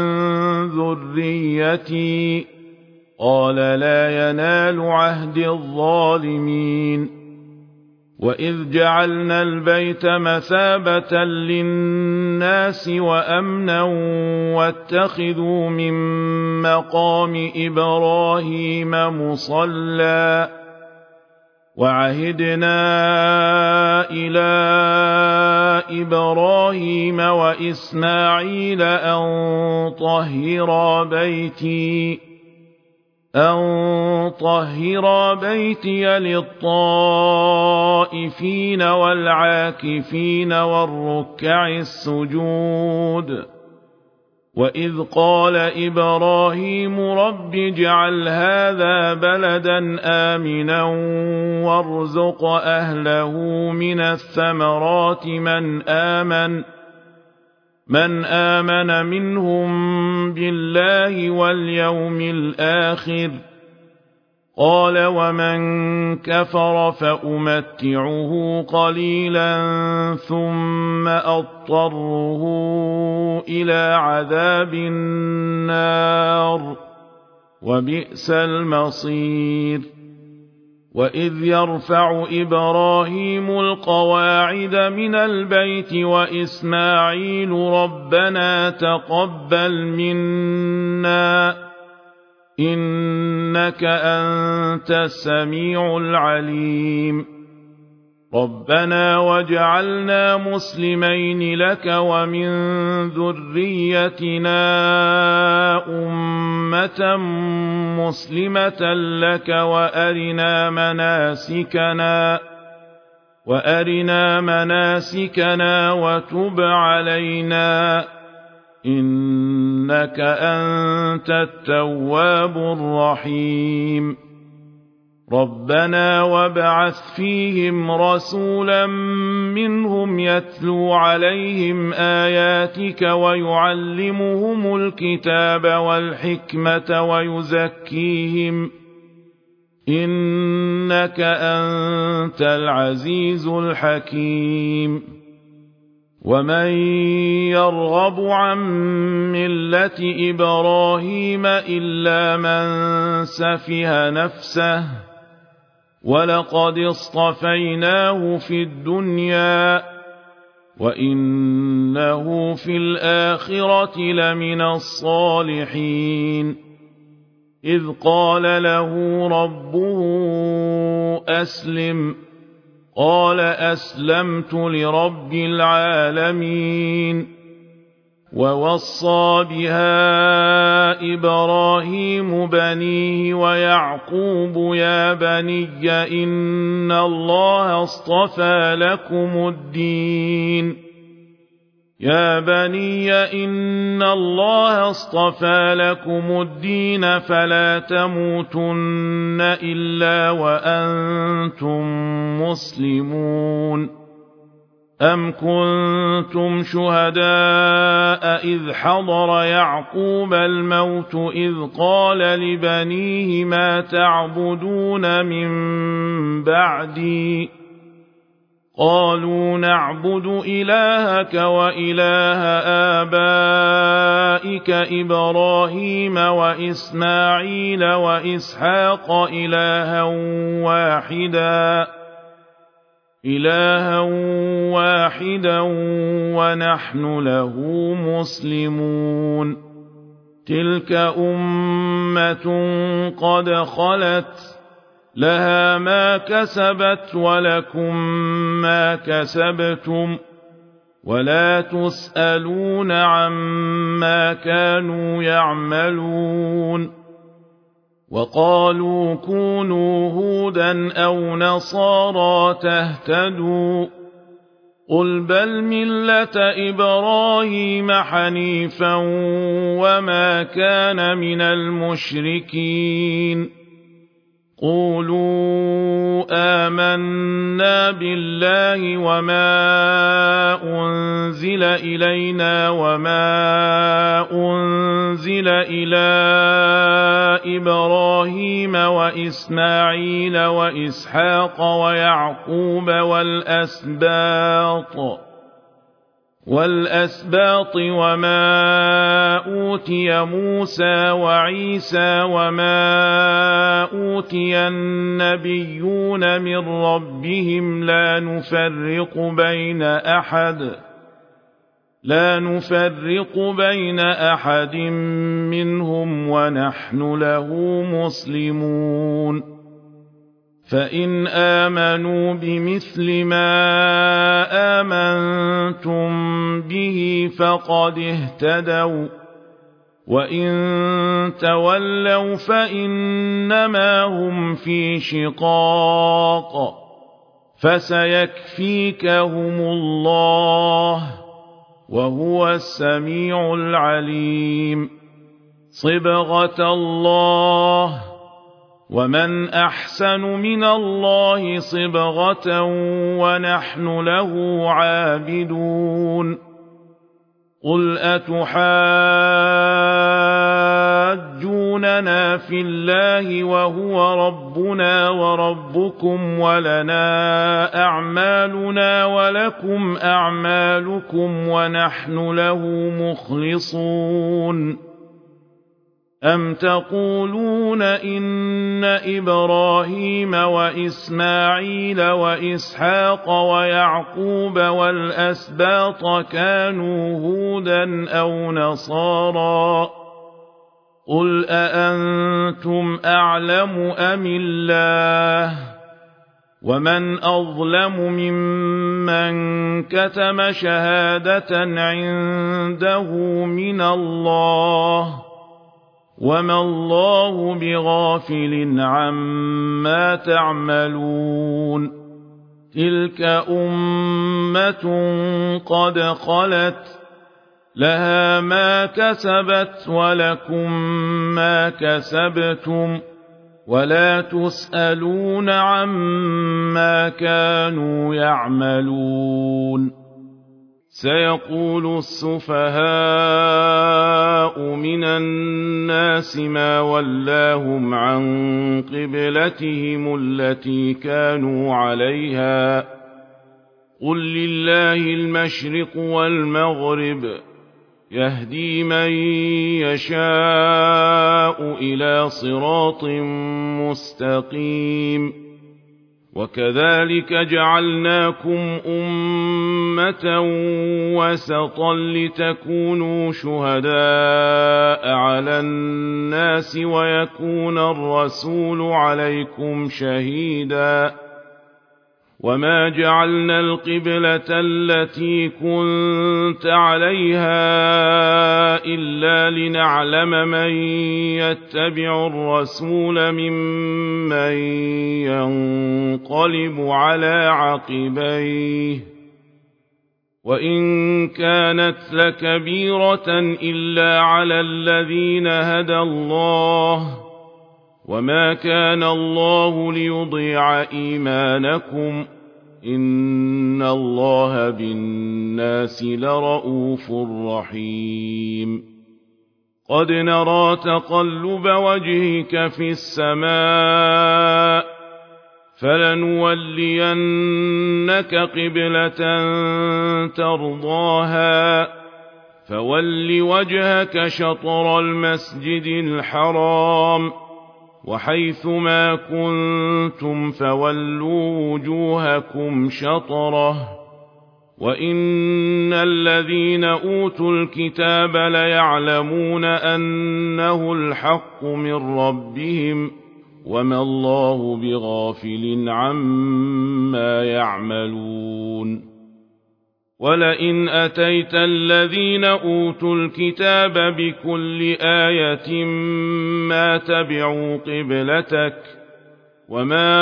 ذريتي قال لا ينال عهد الظالمين وإذ جعلنا البيت مثابة للناس وأمنا واتخذوا من مقام إبراهيم مصلى وعهدنا إلى إبراهيم وإسماعيل أن طهرا بيتي أن طهرا بيتي للطائفين والعاكفين والركع السجود وإذ قال إبراهيم رب اجعل هذا بلدا آمنا وارزق أهله من الثمرات من آمن من آمن منهم بالله واليوم الآخر قال ومن كفر فأمتعه قليلا ثم أضطره إلى عذاب النار وبئس المصير وإذ يرفع إبراهيم القواعد من البيت وإسماعيل ربنا تقبل منا إنك أنت السميع العليم ربنا واجعلنا مسلمين لك ومن ذريتنا أمة مسلمة لك وأرنا مناسكنا وأرنا مناسكنا وتب علينا إنك أنت التواب الرحيم ربنا وابعث فيهم رسولا منهم يتلو عليهم آياتك ويعلمهم الكتاب والحكمة ويزكيهم إنك أنت العزيز الحكيم ومن يرغب عن ملة إبراهيم إلا من سفه نفسه ولقد اصطفيناه في الدنيا وإنه في الآخرة لمن الصالحين إذ قال له ربه أسلم قال أسلمت لرب العالمين ووصى بها إبراهيم بنيه ويعقوب يا بني إن الله اصطفى لكم الدين يا بني إن الله اصطفى لكم الدين فلا تموتن إلا وأنتم مسلمون أم كنتم شهداء إذ حضر يعقوب الموت إذ قال لبنيه ما تعبدون من بعدي قالوا نعبد إلهك وإله آبائك إبراهيم وإسماعيل وإسحاق إلها واحدا إلها واحدا ونحن له مسلمون تلك أمة قد خلت لها ما كسبت ولكم ما كسبتم ولا تسألون عما كانوا يعملون وقالوا كونوا هودا أو نصارى تهتدوا قل بل ملة إبراهيم حنيفا وما كان من المشركين قولوا آمنا بالله وما أنزل إلينا وما أنزل إلى إبراهيم وإسماعيل وإسحاق ويعقوب والأسباط والأسباط وما أوتي موسى وعيسى وما أوتي النبيون من ربهم لا نفرق بين أحد لا نفرق بين أحد منهم ونحن له مسلمون فإن آمنوا بمثل ما آمنتم به فقد اهتدوا وإن تولوا فإنما هم في شقاق فسيكفيكهم الله وهو السميع العليم صبغة الله ومن أحسن من الله صبغة ونحن له عابدون قل أتحاجوننا في الله وهو ربنا وربكم ولنا أعمالنا ولكم أعمالكم ونحن له مخلصون أم تقولون إن إبراهيم وإسماعيل وإسحاق ويعقوب والأسباط كانوا هودا أو نصارى قل أأنتم أعلم أم الله ومن أظلم ممن كتم شهادة عنده من الله وما الله بغافل عما تعملون تلك أمة قد خلت لها ما كسبت ولكم ما كسبتم ولا تسألون عما كانوا يعملون سيقول السفهاء من الناس ما ولاهم عن قبلتهم التي كانوا عليها قل لله المشرق والمغرب يهدي من يشاء إلى صراط مستقيم وكذلك جعلناكم أمة وسطا لتكونوا شهداء على الناس ويكون الرسول عليكم شهيدا وما جعلنا القبلة التي كنت عليها إلا لنعلم من يتبع الرسول ممن ينقلب على عقبيه وإن كانت لكبيرة إلا على الذين هدى الله وما كان الله ليضيع إيمانكم إن الله بالناس لرءوف رحيم قد نرى تقلب وجهك في السماء فلنولينك قبلة ترضاها فول وجهك شطر المسجد الحرام وحيث ما كنتم فولوا وجوهكم شطره وإن الذين أوتوا الكتاب ليعلمون أنه الحق من ربهم وما الله بغافل عما يعملون ولئن أتيت الذين أوتوا الكتاب بكل آية ما تبعوا قبلتك وما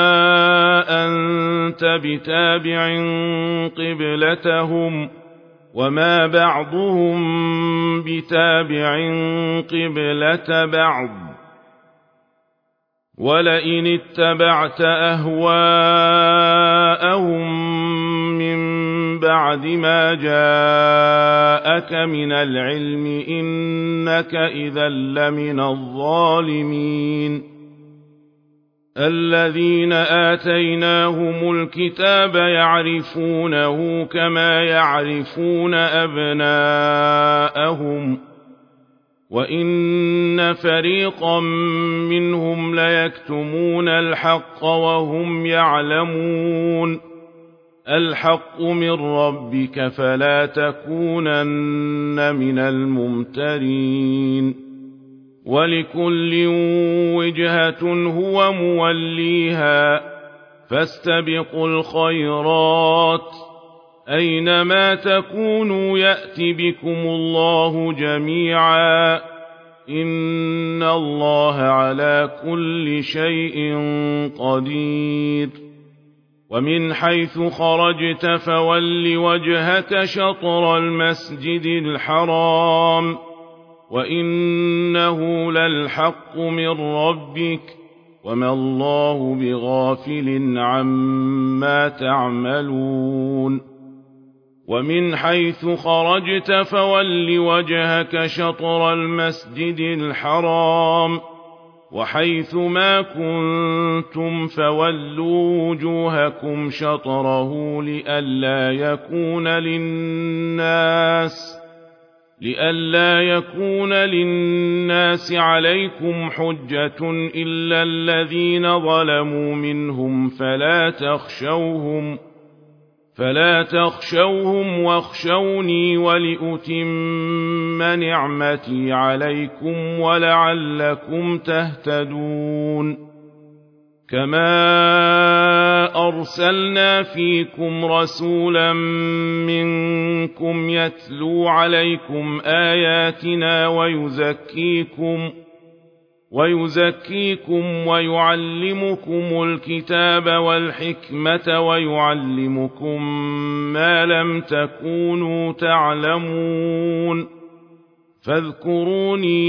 أنت بتابع قبلتهم وما بعضهم بتابع قبلة بعض ولئن اتبعت أهواءهم من بعد ما جاءك من العلم إنك إذا لمن الظالمين الذين آتيناهم الكتاب يعرفونه كما يعرفون أبناءهم وإن فريقا منهم ليكتمون الحق وهم يعلمون الحق من ربك فلا تكونن من الممترين ولكل وجهة هو موليها فاستبقوا الخيرات أينما تكونوا يأت بكم الله جميعا إن الله على كل شيء قدير ومن حيث خرجت فول وجهك شطر المسجد الحرام وإنه للحق من ربك وما الله بغافل عما تعملون ومن حيث خرجت فول وجهك شطر المسجد الحرام وحيث ما كنتم فولوا وجوهكم شطره لئلا يكون للناس لئلا يكون للناس عليكم حجة إلا الذين ظلموا منهم فلا تخشوهم فلا تخشوهم واخشوني ولأتم نعمتي عليكم ولعلكم تهتدون كما أرسلنا فيكم رسولا منكم يتلو عليكم آياتنا ويزكيكم ويزكيكم ويعلمكم الكتاب والحكمة ويعلمكم ما لم تكونوا تعلمون فاذكروني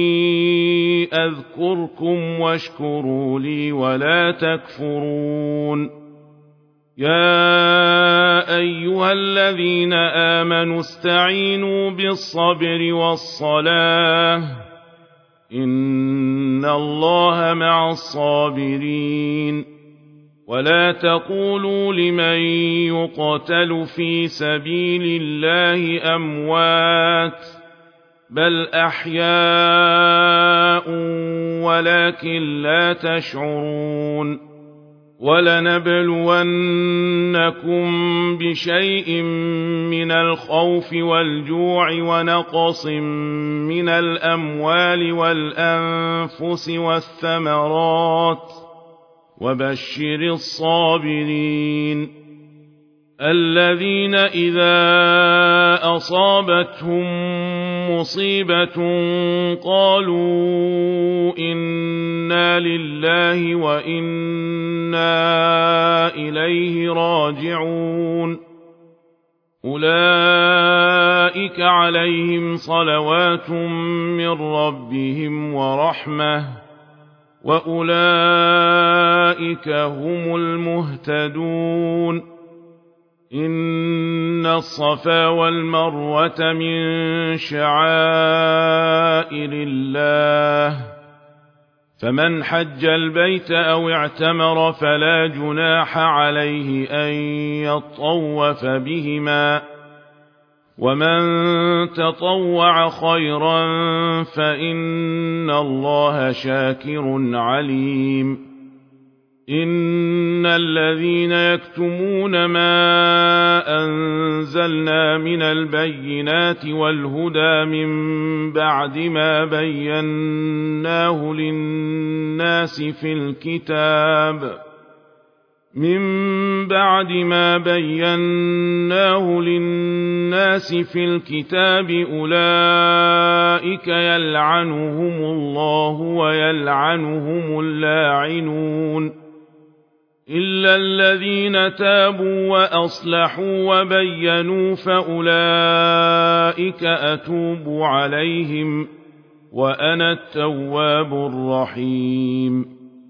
أذكركم واشكروا لي ولا تكفرون يا أيها الذين آمنوا استعينوا بالصبر والصلاة إن الله مع الصابرين ولا تقولوا لمن يقتل في سبيل الله أموات بل أحياء ولكن لا تشعرون ولنبلونكم بشيء من الخوف والجوع ونقص من الأموال والأنفس والثمرات وبشر الصابرين الذين إذا أصابتهم مصيبة قالوا إنا لله وإنا إليه راجعون أولئك عليهم صلوات من ربهم ورحمة وأولئك هم المهتدون إن الصفا والمروة من شعائر الله فمن حج البيت أو اعتمر فلا جناح عليه أن يطوف بهما ومن تطوع خيرا فإن الله شاكر عليم إن الذين يكتمون ما أنزلنا من البينات والهدى من بعد ما بيناه للناس في الكتاب من بعد ما بيناه للناس في الكتاب أولئك يلعنهم الله ويلعنهم اللاعنون إلا الذين تابوا وأصلحوا وبينوا فأولئك أتوب عليهم وأنا التواب الرحيم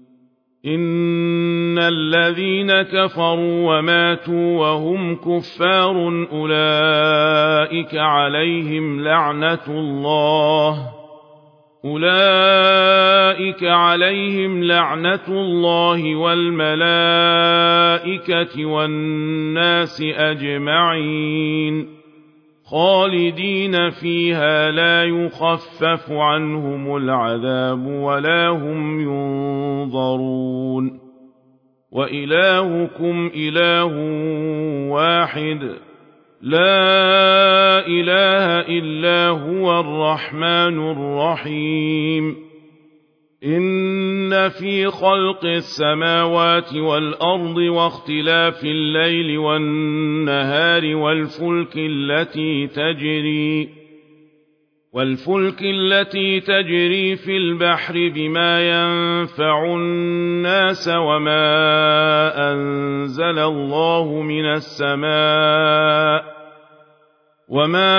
إن الذين كفروا وماتوا وهم كفار أولئك عليهم لعنة الله أولئك عليهم لعنة الله والملائكة والناس أجمعين خالدين فيها لا يخفف عنهم العذاب ولا هم ينظرون وإلهكم إله واحد لا إله إلا هو الرحمن الرحيم إن في خلق السماوات والأرض واختلاف الليل والنهار والفلك التي تجري والفلك التي تجري في البحر بما ينفع الناس وما أنزل الله من السماء وما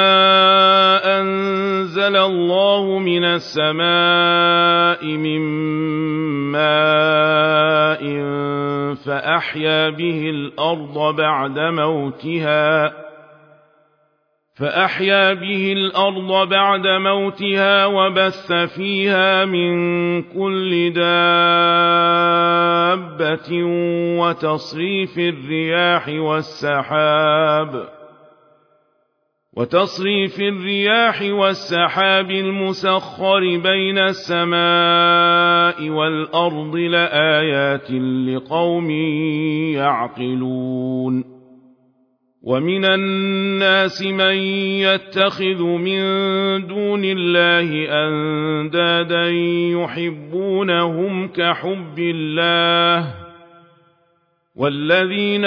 أنزل الله من السماء من ماء فأحيا به الأرض بعد موتها فأحيا به الأرض بعد موتها وبث فيها من كل دابة وتصريف الرياح والسحاب وتصريف الرياح والسحاب المسخر بين السماء والأرض لآيات لقوم يعقلون ومن الناس من يتخذ من دون الله أندادا يحبونهم كحب الله والذين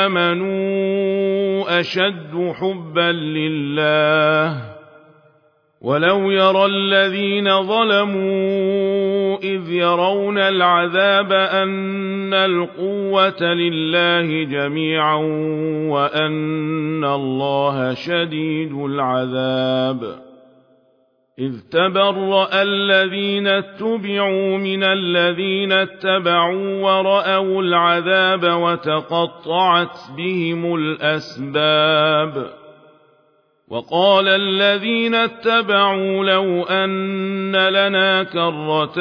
آمنوا أشد حبا لله ولو يرى الذين ظلموا إذ يرون العذاب أن القوة لله جميعا وأن الله شديد العذاب إذ تبرأ الذين اتبعوا من الذين اتبعوا ورأوا العذاب وتقطعت بهم الأسباب وقال الذين اتبعوا لو أن لنا كرة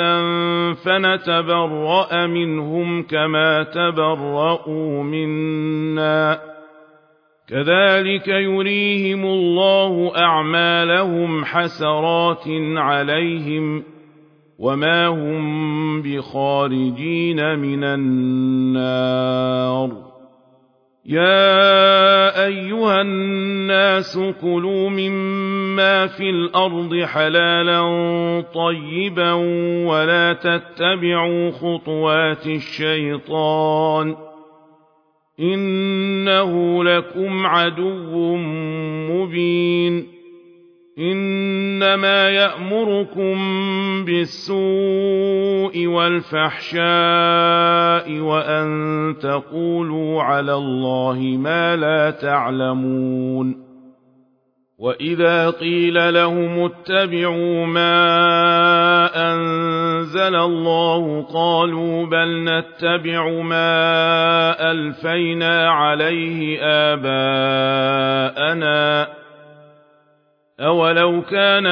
فنتبرأ منهم كما تبرؤوا منا كذلك يريهم الله أعمالهم حسرات عليهم وما هم بخارجين من النار يا أيها الناس كلوا مما في الأرض حلالا طيبا ولا تتبعوا خطوات الشيطان إنه لكم عدو مبين إنما يأمركم بالسوء والفحشاء وأن تقولوا على الله ما لا تعلمون وإذا قيل لهم اتبعوا ما أنزل الله قالوا بل نتبع ما ألفينا عليه آباءنا أولو كان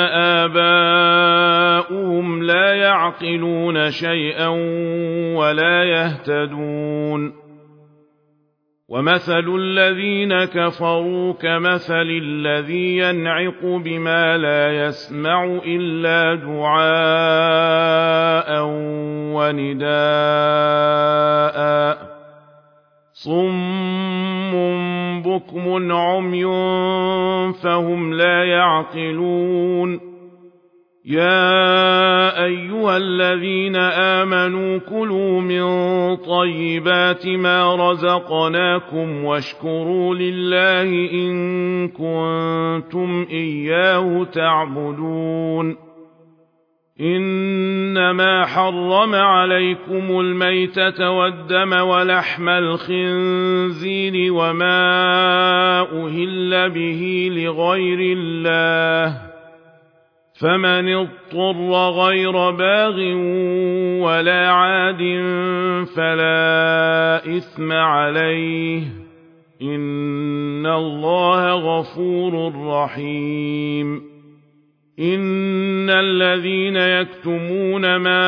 آباؤهم لا يعقلون شيئا ولا يهتدون ومثل الذين كفروا كمثل الذي ينعق بما لا يسمع إلا دعاء ونداء صم بكم عمي فهم لا يعقلون يا أيها الذين آمنوا كلوا من طيبات ما رزقناكم واشكروا لله إن كنتم إياه تعبدون إنما حرم عليكم الميتة والدم ولحم الخنزير وما أهل به لغير الله فمن اضطر غير باغ ولا عاد فلا إثم عليه إن الله غفور رحيم إن الذين يكتمون ما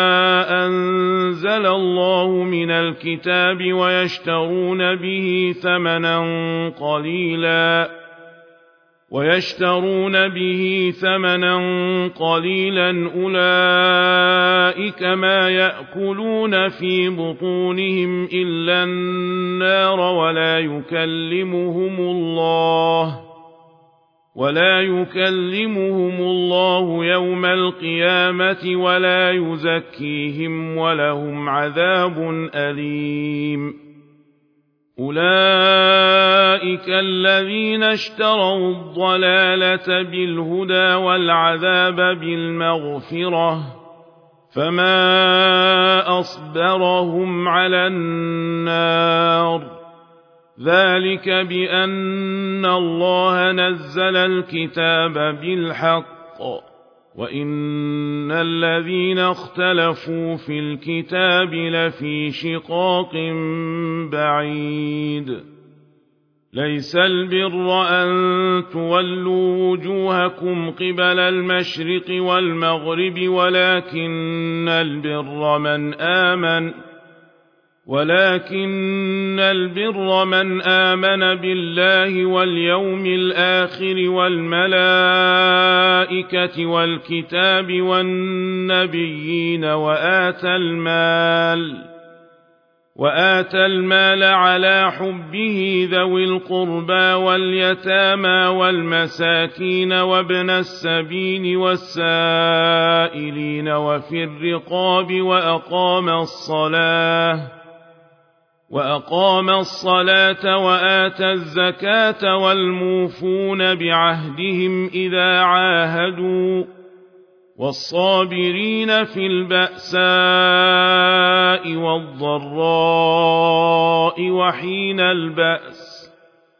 أنزل الله من الكتاب ويشترون به ثمنا قليلا ويشترون به ثمنا قليلا أولئك ما يأكلون في بطونهم إلا النار ولا يكلمهم الله ولا يكلمهم الله يوم القيامة ولا يزكيهم ولهم عذاب أليم أولئك الذين اشتروا الضلالة بالهدى والعذاب بالمغفرة فما أصبرهم على النار ذلك بأن الله نزل الكتاب بالحق وإن الذين اختلفوا في الكتاب لفي شقاق بعيد ليس البر أن تولوا وجوهكم قبل المشرق والمغرب ولكن البر من آمن ولكن البر من آمن بالله واليوم الآخر والملائكة والكتاب والنبيين وآتى المال وآتى المال على حبه ذوي القربى واليتامى والمساكين وابن السبيل والسائلين وفي الرقاب وأقام الصلاة وأقام الصلاة وآتى الزكاة والموفون بعهدهم إذا عاهدوا والصابرين في البأساء والضراء وحين البأس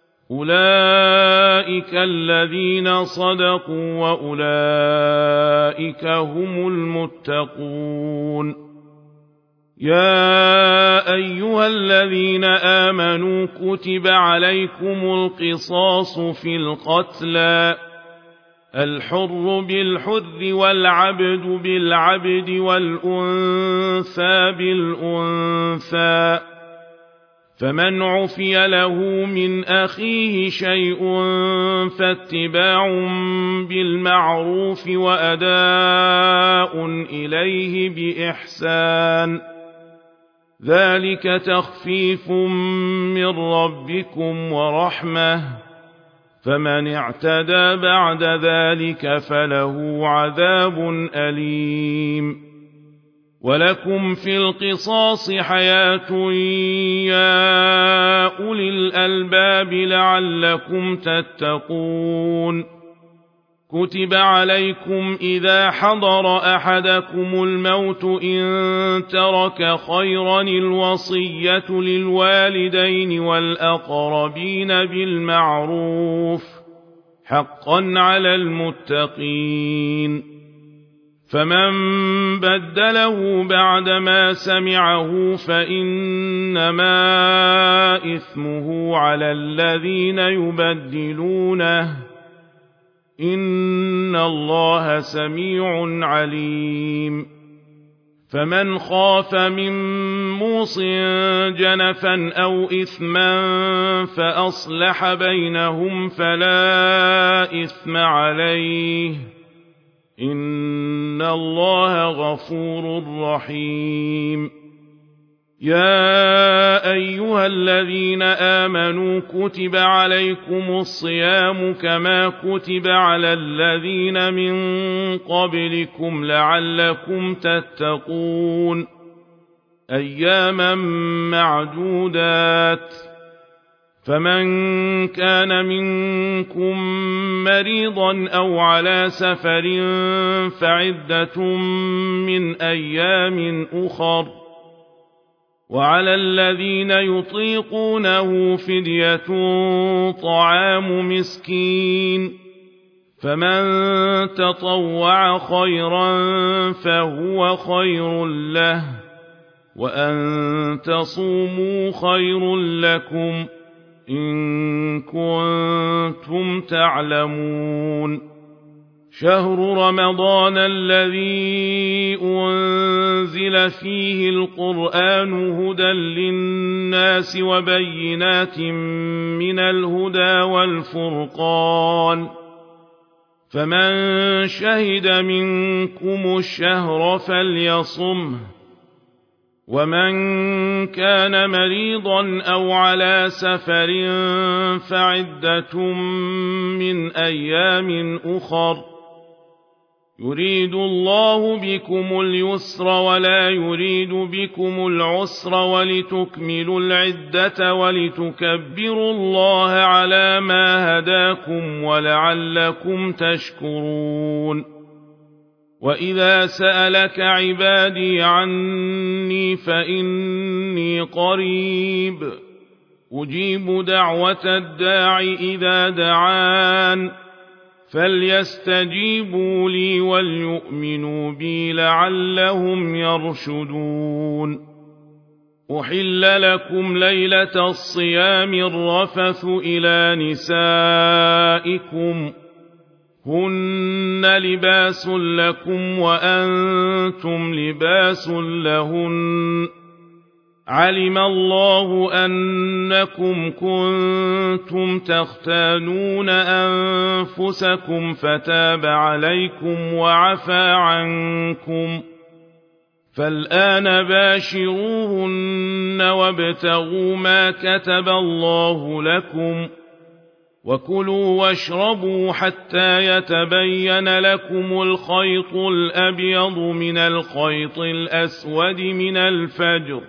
أولئك الذين صدقوا وأولئك هم المتقون يا أيها الذين آمنوا كتب عليكم القصاص في القتلى الحر بالحر والعبد بالعبد والأنثى بالأنثى فمن عفي له من أخيه شيء فاتباع بالمعروف وأداء إليه بإحسان ذلك تخفيف من ربكم ورحمة فمن اعتدى بعد ذلك فله عذاب أليم ولكم في القصاص حياة يا أولي الألباب لعلكم تتقون كتب عليكم إذا حضر أحدكم الموت إن ترك خيرا الوصية للوالدين والأقربين بالمعروف حقا على المتقين فمن بدله بعدما سمعه فإنما إثمه على الذين يبدلونه إن الله سميع عليم فمن خاف من موص جنفا أو إثما فأصلح بينهم فلا إثم عليه إن الله غفور رحيم يا أيها الذين آمنوا كتب عليكم الصيام كما كتب على الذين من قبلكم لعلكم تتقون أياما معدودات فمن كان منكم مريضا أو على سفر فعدة من أيام أخر وعلى الذين يطيقونه فدية طعام مسكين فمن تطوع خيرا فهو خير له وأن تصوموا خير لكم إن كنتم تعلمون شهر رمضان الذي أنزل فيه القرآن هدى للناس وبينات من الهدى والفرقان فمن شهد منكم الشهر فليصمه ومن كان مريضا أو على سفر فعدة من أيام أخر يريد الله بكم اليسر ولا يريد بكم العسر ولتكملوا العدة ولتكبروا الله على ما هداكم ولعلكم تشكرون وإذا سألك عبادي عني فإني قريب أجيب دعوة الداع إذا دعان فليستجيبوا لي وليؤمنوا بي لعلهم يرشدون أحل لكم ليلة الصيام الرفث إلى نسائكم هن لباس لكم وأنتم لباس لهن علم الله أنكم كنتم تختانون أنفسكم فتاب عليكم وعفى عنكم فالآن باشروهن وابتغوا ما كتب الله لكم وكلوا واشربوا حتى يتبين لكم الخيط الأبيض من الخيط الأسود من الفجر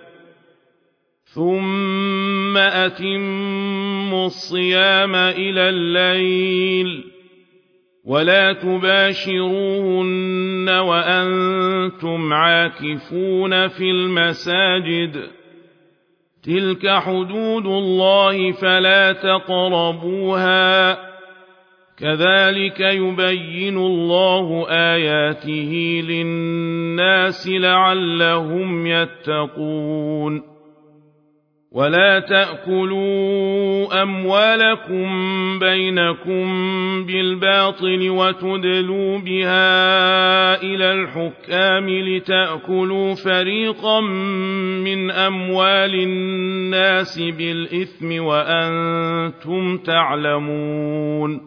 ثم أتموا الصيام إلى الليل ولا تباشروهن وأنتم عاكفون في المساجد تلك حدود الله فلا تقربوها كذلك يبين الله آياته للناس لعلهم يتقون ولا تأكلوا أموالكم بينكم بالباطل وتدلوا بها إلى الحكام لتأكلوا فريقا من أموال الناس بالإثم وأنتم تعلمون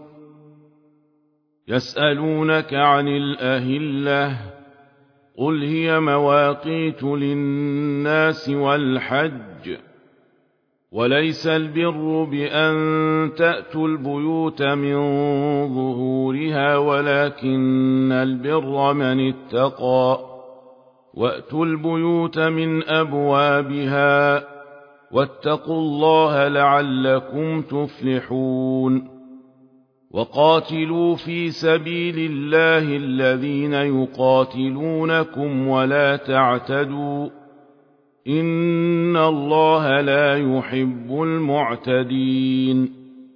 يسألونك عن الأهلة قل هي مواقيت للناس والحج وليس البر بأن تأتوا البيوت من ظهورها ولكن البر من اتقى وأتوا البيوت من أبوابها واتقوا الله لعلكم تفلحون وقاتلوا في سبيل الله الذين يقاتلونكم ولا تعتدوا إن الله لا يحب المعتدين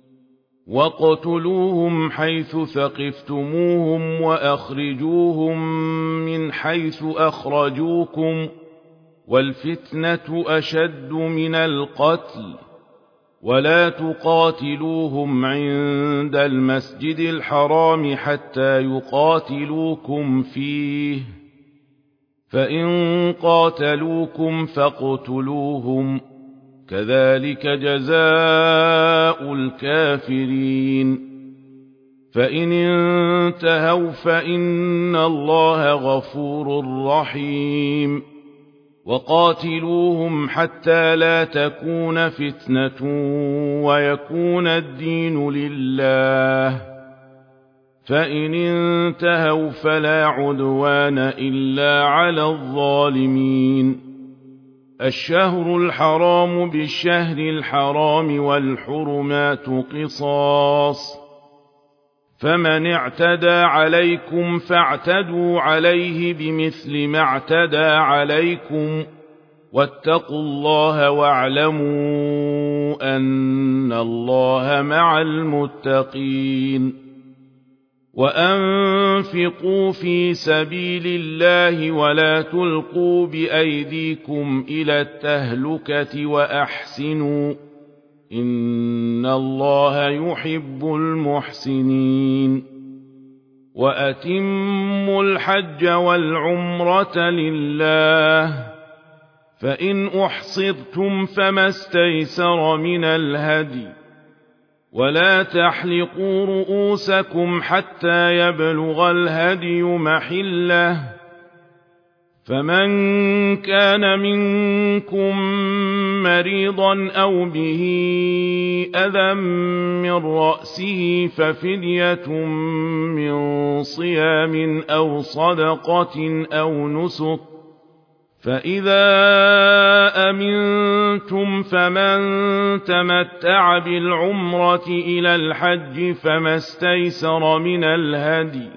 واقتلوهم حيث ثقفتموهم وأخرجوهم من حيث أخرجوكم والفتنة أشد من القتل ولا تقاتلوهم عند المسجد الحرام حتى يقاتلوكم فيه فإن قاتلوكم فاقتلوهم كذلك جزاء الكافرين فإن انتهوا فإن الله غفور رحيم وقاتلوهم حتى لا تكون فتنة ويكون الدين لله فإن انتهوا فلا عدوان إلا على الظالمين الشهر الحرام بالشهر الحرام والحرمات قصاص فمن اعتدى عليكم فاعتدوا عليه بمثل ما اعتدى عليكم واتقوا الله واعلموا أن الله مع المتقين وأنفقوا في سبيل الله ولا تلقوا بأيديكم إلى التهلكة وأحسنوا إن الله يحب المحسنين وأتموا الحج والعمرة لله فإن أحصرتم فما استيسر من الهدي ولا تحلقوا رؤوسكم حتى يبلغ الهدي محله فمن كان منكم مريضا أو به أذى من رأسه ففدية من صيام أو صدقة أو نسك فإذا أمنتم فمن تمتع بالعمرة إلى الحج فما استيسر من الهدي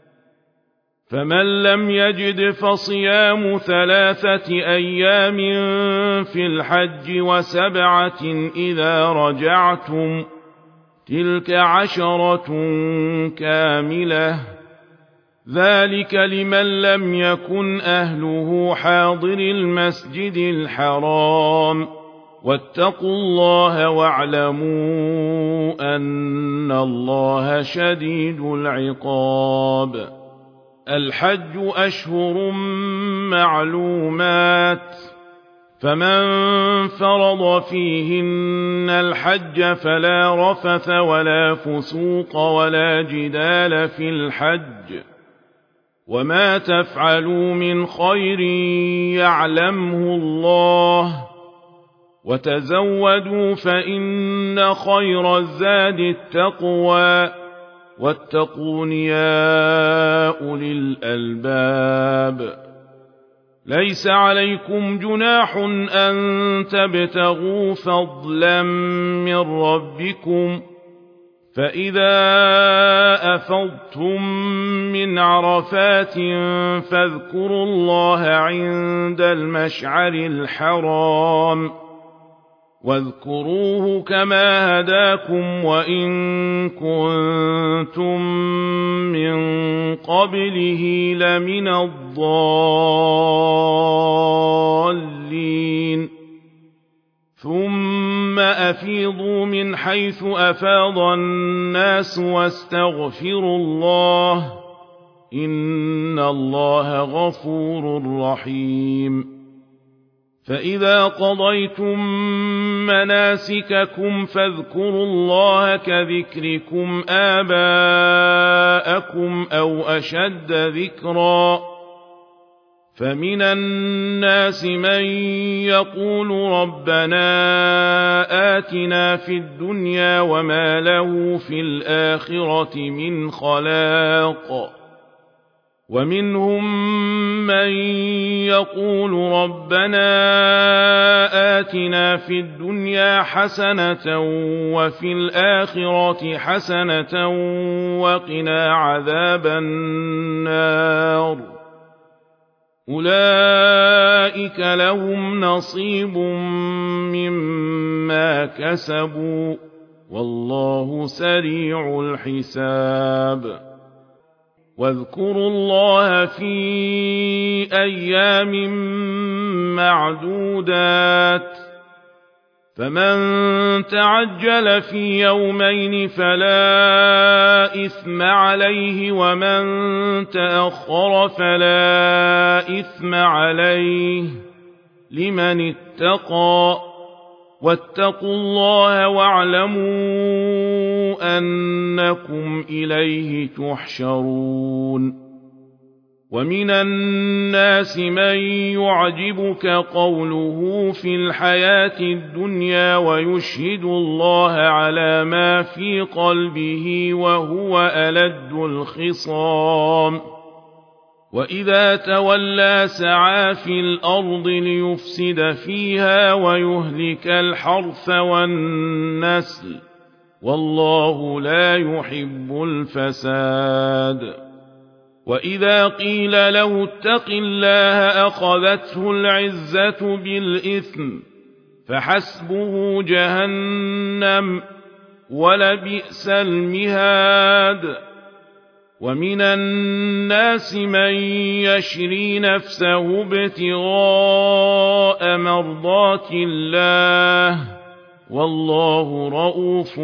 فمن لم يجد فصيام ثلاثة أيام في الحج وسبعة إذا رجعتم تلك عشرة كاملة ذلك لمن لم يكن أهله حاضر المسجد الحرام واتقوا الله واعلموا أن الله شديد العقاب الحج أشهر معلومات فمن فرض فيهن الحج فلا رفث ولا فسوق ولا جدال في الحج وما تفعلوا من خير يعلمه الله وتزودوا فإن خير الزاد التقوى واتقون يا أولي الألباب ليس عليكم جناح أن تبتغوا فضلا من ربكم فإذا أفضتم من عرفات فاذكروا الله عند المشعر الحرام واذكروه كما هداكم وإن كنتم من قبله لمن الضالين ثم أفيضوا من حيث أفاض الناس واستغفروا الله إن الله غفور رحيم فإذا قضيتم مناسككم فاذكروا الله كذكركم آباءكم أو أشد ذكرا فمن الناس من يقول ربنا آتنا في الدنيا وما له في الآخرة من خلاق ومنهم من يقول ربنا آتنا في الدنيا حسنة وفي الآخرة حسنة وقنا عذاب النار أولئك لهم نصيب مما كسبوا والله سريع الحساب واذكروا الله في أيام معدودات فمن تعجل في يومين فلا إثم عليه ومن تأخر فلا إثم عليه لمن اتقى واتقوا الله واعلموا أنكم إليه تحشرون ومن الناس من يعجبك قوله في الحياة الدنيا ويشهد الله على ما في قلبه وهو ألد الخصام وإذا تولى سعى في الأرض ليفسد فيها ويهلك الحرث والنسل والله لا يحب الفساد وإذا قيل له اتق الله أخذته العزة بالإثم فحسبه جهنم ولبئس المهاد ومن الناس من يشري نفسه ابتغاء مرضات الله والله رءوف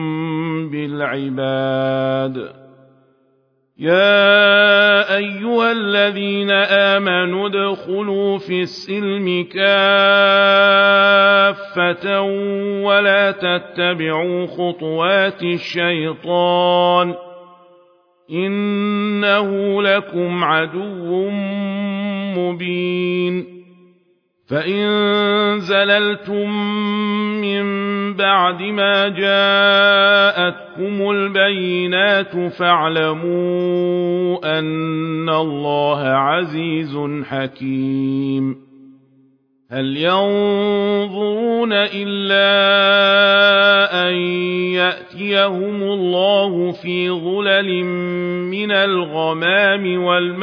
بالعباد يا أيها الذين آمنوا ادخلوا في السلم كافة ولا تتبعوا خطوات الشيطان إنه لكم عدو مبين فإن زللتم من بعد ما جاءتكم البينات فاعلموا أن الله عزيز حكيم هل ينظرون إلا أن يأتيهم الله في ظلل من الغمام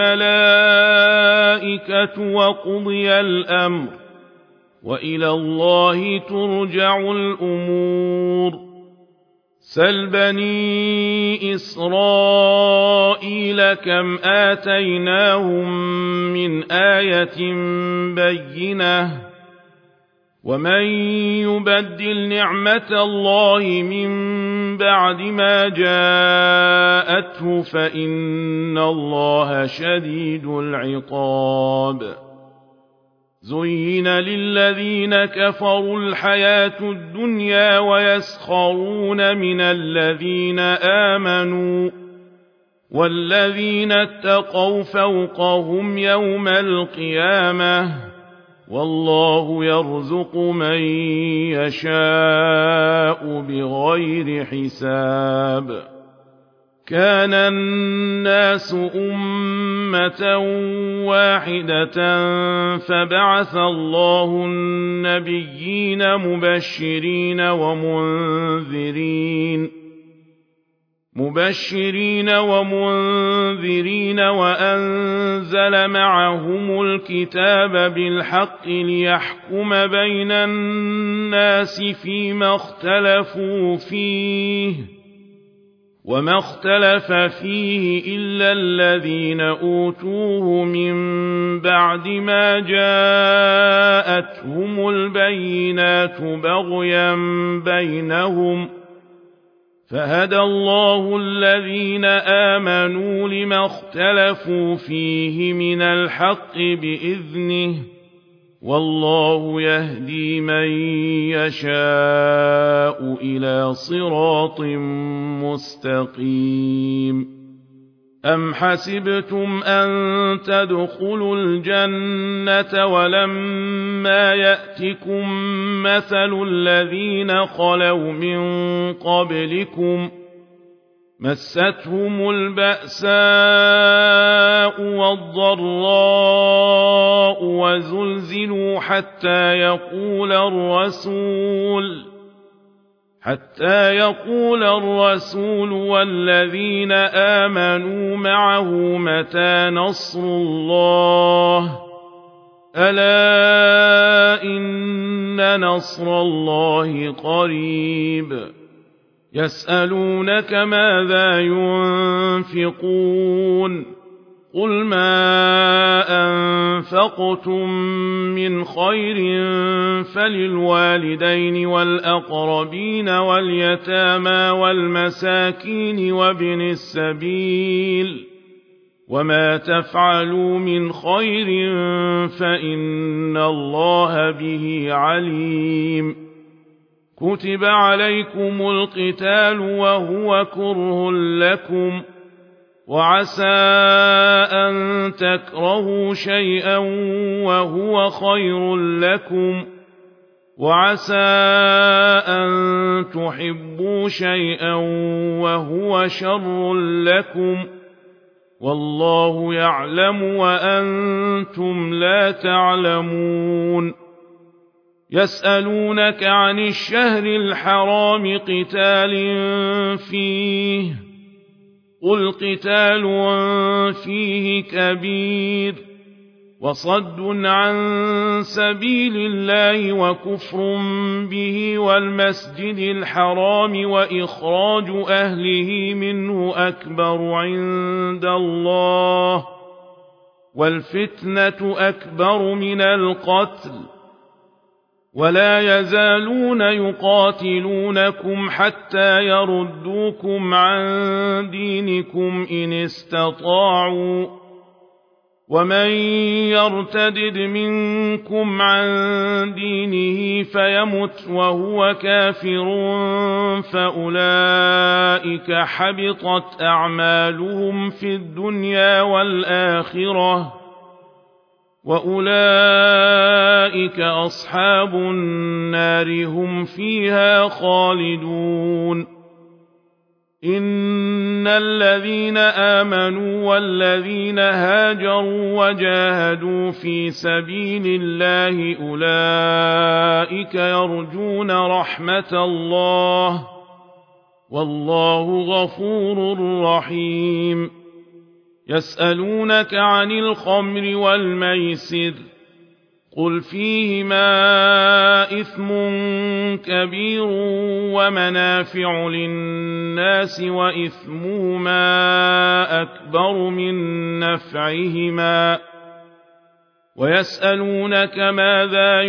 والملائكة وقضي الأمر وإلى الله ترجع الأمور سل بني إسرائيل كم آتيناهم من آية بينة ومن يبدل نعمة الله من بعد ما جاءته فإن الله شديد العقاب زين للذين كفروا الحياة الدنيا ويسخرون من الذين آمنوا والذين اتقوا فوقهم يوم القيامة والله يرزق من يشاء بغير حساب كان الناس أمة واحدة فبعث الله النبيين مبشرين ومنذرين مبشرين ومنذرين وأنزل معهم الكتاب بالحق ليحكم بين الناس فيما اختلفوا فيه وما اختلف فيه إلا الذين أوتوه من بعد ما جاءتهم البينات بغيا بينهم فهدى الله الذين آمنوا لما اختلفوا فيه من الحق بإذنه والله يهدي من يشاء إلى صراط مستقيم أم حسبتم أن تدخلوا الجنة ولما يأتكم مثل الذين خلوا من قبلكم مستهم البأساء والضراء وزلزلوا حتى يقول الرسول حتى يقول الرسول والذين آمنوا معه متى نصر الله ألا إن نصر الله قريب يسألونك ماذا ينفقون قل ما أنفقتم من خير فللوالدين والأقربين واليتامى والمساكين وابن السبيل وما تفعلوا من خير فإن الله به عليم كتب عليكم القتال وهو كره لكم وعسى أن تكرهوا شيئا وهو خير لكم وعسى أن تحبوا شيئا وهو شر لكم والله يعلم وأنتم لا تعلمون يسألونك عن الشهر الحرام قتال فيه قل قتال فيه كبير وصد عن سبيل الله وكفر به والمسجد الحرام وإخراج أهله منه أكبر عند الله والفتنة أكبر من القتل ولا يزالون يقاتلونكم حتى يردوكم عن دينكم إن استطاعوا ومن يرتدد منكم عن دينه فيمت وهو كافر فأولئك حبطت أعمالهم في الدنيا والآخرة وأولئك أصحاب النار هم فيها خالدون إن الذين آمنوا والذين هاجروا وجاهدوا في سبيل الله أولئك يرجون رحمة الله والله غفور رحيم يسألونك عن الخمر والميسر قل فيهما إثم كبير ومنافع للناس وإثمهما أكبر من نفعهما ويسألونك ماذا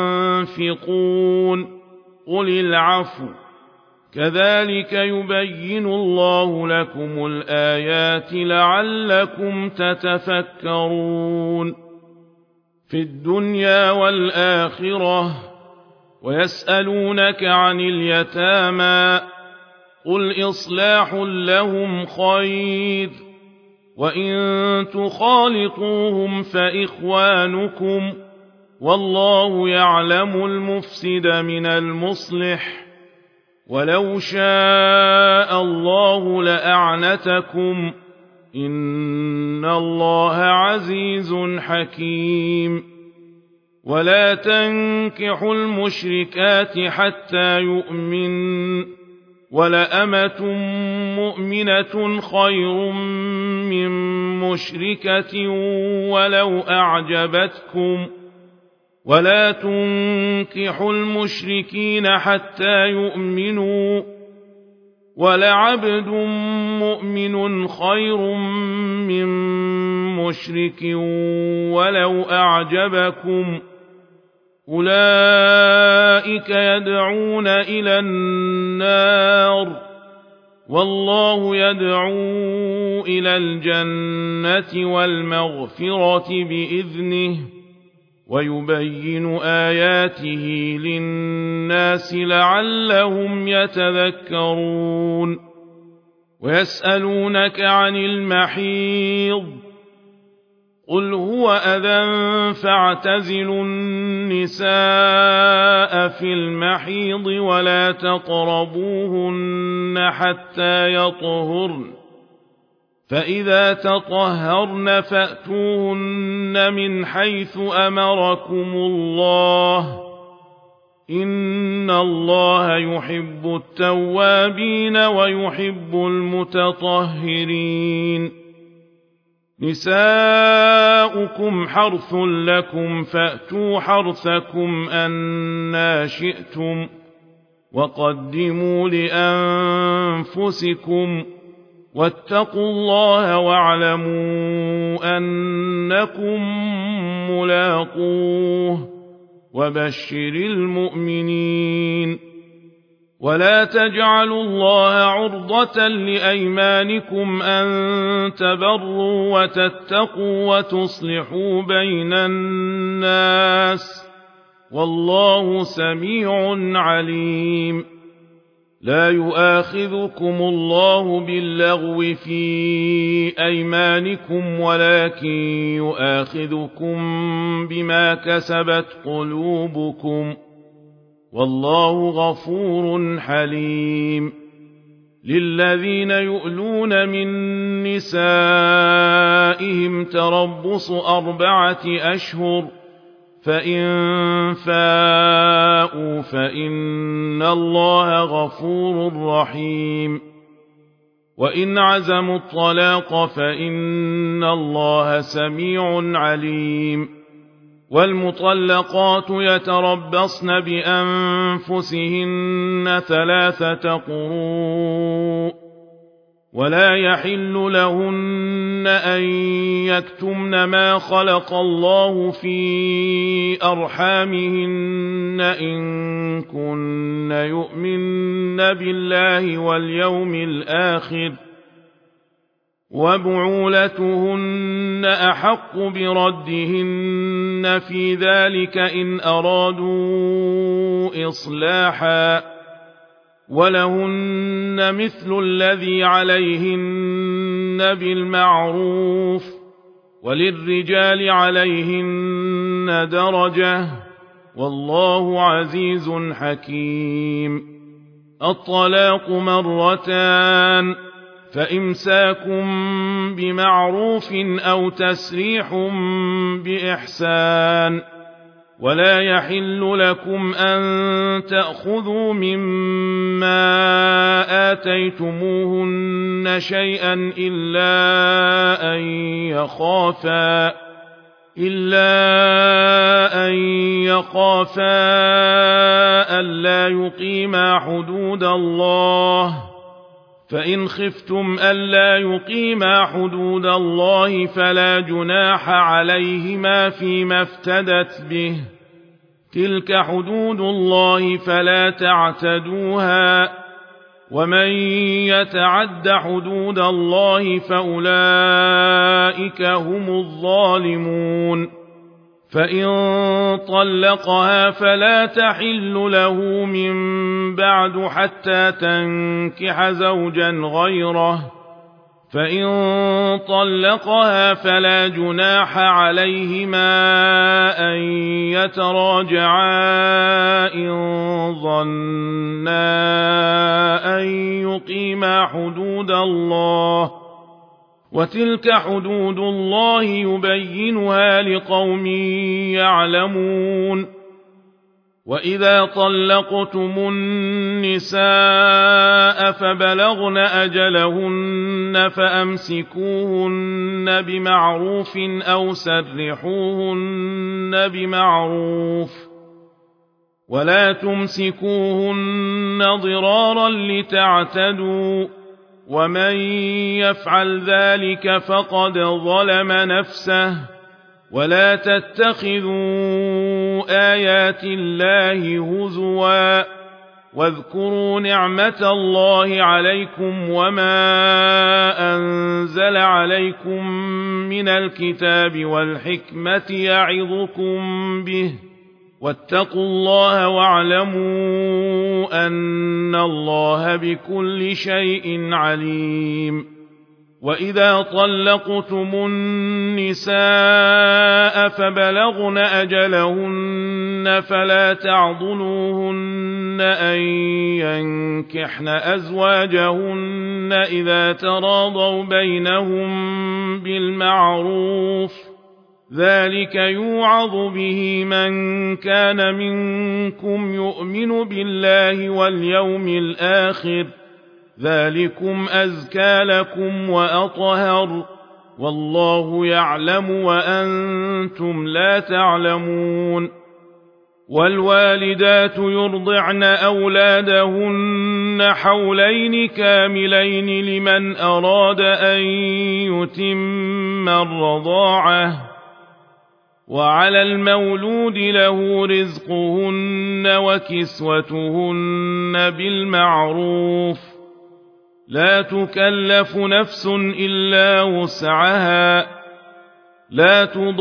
ينفقون قل العفو كذلك يبين الله لكم الآيات لعلكم تتفكرون في الدنيا والآخرة ويسألونك عن اليتامى قل إصلاح لهم خير وإن تخالطوهم فإخوانكم والله يعلم المفسد من المصلح ولو شاء الله لأعنتكم إن الله عزيز حكيم ولا تنكحوا المشركات حتى يؤمن ولأمة مؤمنة خير من مشركة ولو أعجبتكم ولا تنكحوا المشركين حتى يؤمنوا ولعبد مؤمن خير من مشرك ولو أعجبكم أولئك يدعون إلى النار والله يدعو إلى الجنة والمغفرة بإذنه ويبين آياته للناس لعلهم يتذكرون ويسألونك عن المحيض قل هو أذى فاعتزلوا النساء في المحيض ولا تقربوهن حتى يطهرن فإذا تطهرن فأتوهن من حيث أمركم الله إن الله يحب التوابين ويحب المتطهرين نساؤكم حرث لكم فأتوا حرثكم أنى شئتم وقدموا لأنفسكم واتقوا الله واعلموا أنكم ملاقوه وبشر المؤمنين ولا تجعلوا الله عرضة لأيمانكم أن تبروا وتتقوا وتصلحوا بين الناس والله سميع عليم لا يؤاخذكم الله باللغو في أيمانكم ولكن يؤاخذكم بما كسبت قلوبكم والله غفور حليم للذين يؤلون من نسائهم تربص أربعة أشهر فإن فاءوا فإن الله غفور رحيم وإن عزموا الطلاق فإن الله سميع عليم والمطلقات يتربصن بأنفسهن ثلاثة قروء ولا يحل لهن أن يكتمن ما خلق الله في أرحامهن إن كن يؤمن بالله واليوم الآخر وبعولتهن أحق بردهن في ذلك إن أرادوا إصلاحا ولهن مثل الذي عليهن بالمعروف وللرجال عليهن درجة والله عزيز حكيم الطلاق مرتان فإمساكم بمعروف أو تسريح بإحسان ولا يحل لكم أن تأخذوا مما آتيتموهن شيئا إلا أن يخافا إلا أن يخافا ألا يقيما حدود الله فإن خفتم ألا يقيما حدود الله فلا جناح عليهما فيما افتدت به تلك حدود الله فلا تعتدوها ومن يتعد حدود الله فأولئك هم الظالمون فإن طلقها فلا تحل له من بعد حتى تنكح زوجا غيره فإن طلقها فلا جناح عليهما أن يتراجعا إن ظنا أن يقيما حدود الله وتلك حدود الله يبينها لقوم يعلمون وإذا طلقتم النساء فبلغن أجلهن فأمسكوهن بمعروف أو سرحوهن بمعروف ولا تمسكوهن ضرارا لتعتدوا ومن يفعل ذلك فقد ظلم نفسه ولا تتخذوا آيات الله هزوا واذكروا نعمة الله عليكم وما أنزل عليكم من الكتاب والحكمة يعظكم به واتقوا الله واعلموا أن الله بكل شيء عليم وإذا طلقتم النساء فبلغن أجلهن فلا تعضلوهن أن ينكحن أزواجهن إذا تراضوا بينهم بالمعروف ذلك يوعظ به من كان منكم يؤمن بالله واليوم الآخر ذلكم أزكى لكم وأطهر والله يعلم وأنتم لا تعلمون والوالدات يرضعن أولادهن حولين كاملين لمن أراد أن يتم الرضاعة وعلى المولود له رزقهن وكسوتهن بالمعروف لا تكلف نفس إلا وسعها لا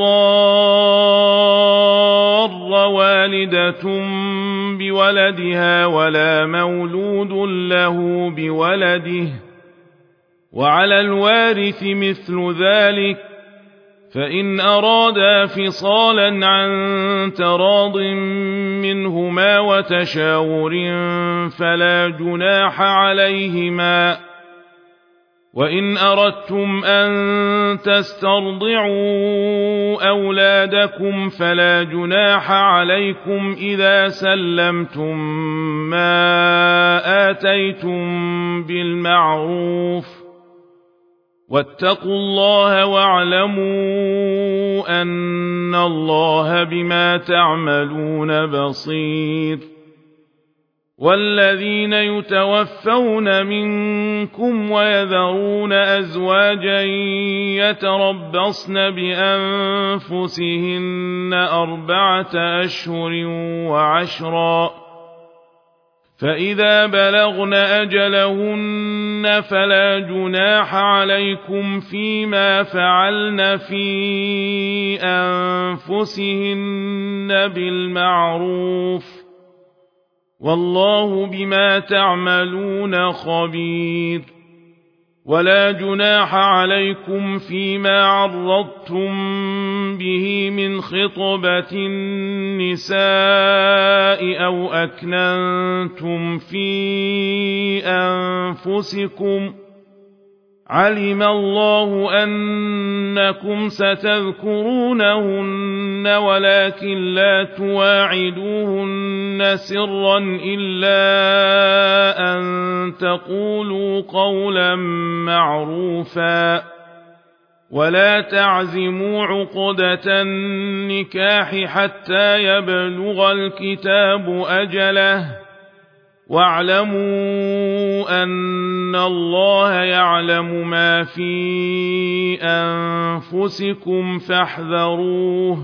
تضار والدة بولدها ولا مولود له بولده وعلى الوارث مثل ذلك فإن أرادا فصالا عن تراض منهما وتشاور فلا جناح عليهما وإن أردتم أن تسترضعوا أولادكم فلا جناح عليكم إذا سلمتم ما آتيتم بالمعروف واتقوا الله واعلموا أن الله بما تعملون بصير والذين يتوفون منكم ويذرون أزواجا يتربصن بأنفسهن أربعة أشهر وعشرا فإذا بلغن أجلهن فلا جناح عليكم فيما فعلن في أنفسهن بالمعروف والله بما تعملون خبير ولا جناح عليكم فيما عرضتم به من خطبة النساء أو أكننتم في أنفسكم علم الله أنكم ستذكرونهن ولكن لا تواعدوهن سرا إلا أن تقولوا قولا معروفا ولا تعزموا عقدة النكاح حتى يبلغ الكتاب أجله واعلموا أن الله يعلم ما في أنفسكم فاحذروه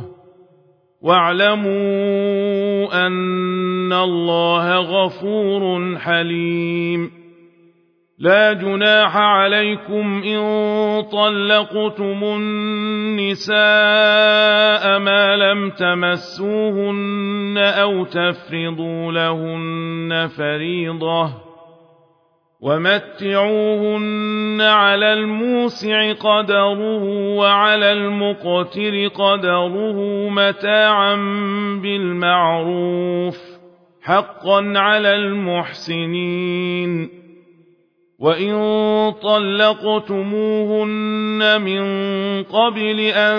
واعلموا أن الله غفور حليم لا جناح عليكم إن طلقتم النساء ما لم تمسوهن أو تفرضوا لهن فريضة ومتعوهن على الموسع قدره وعلى المقتر قدره متاعا بالمعروف حقا على المحسنين وإن طلقتموهن من قبل أن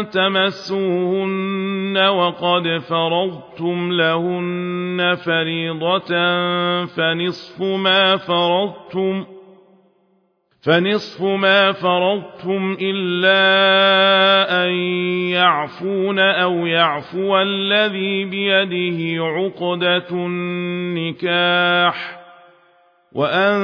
تمسوهن وقد فرضتم لهن فريضة فنصف ما فرضتم فنصف ما فرضتم إلا أن يعفون أو يعفو الذي بيده عقدة النكاح وأن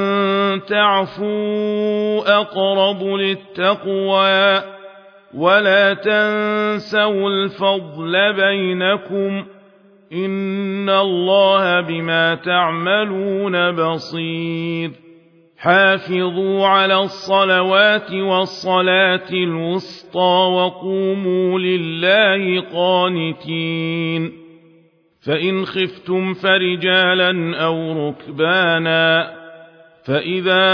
تعفوا أقرب للتقوى ولا تنسوا الفضل بينكم إن الله بما تعملون بصير حافظوا على الصلوات والصلاة الوسطى وقوموا لله قانتين فإن خفتم فرجالا أو ركبانا فإذا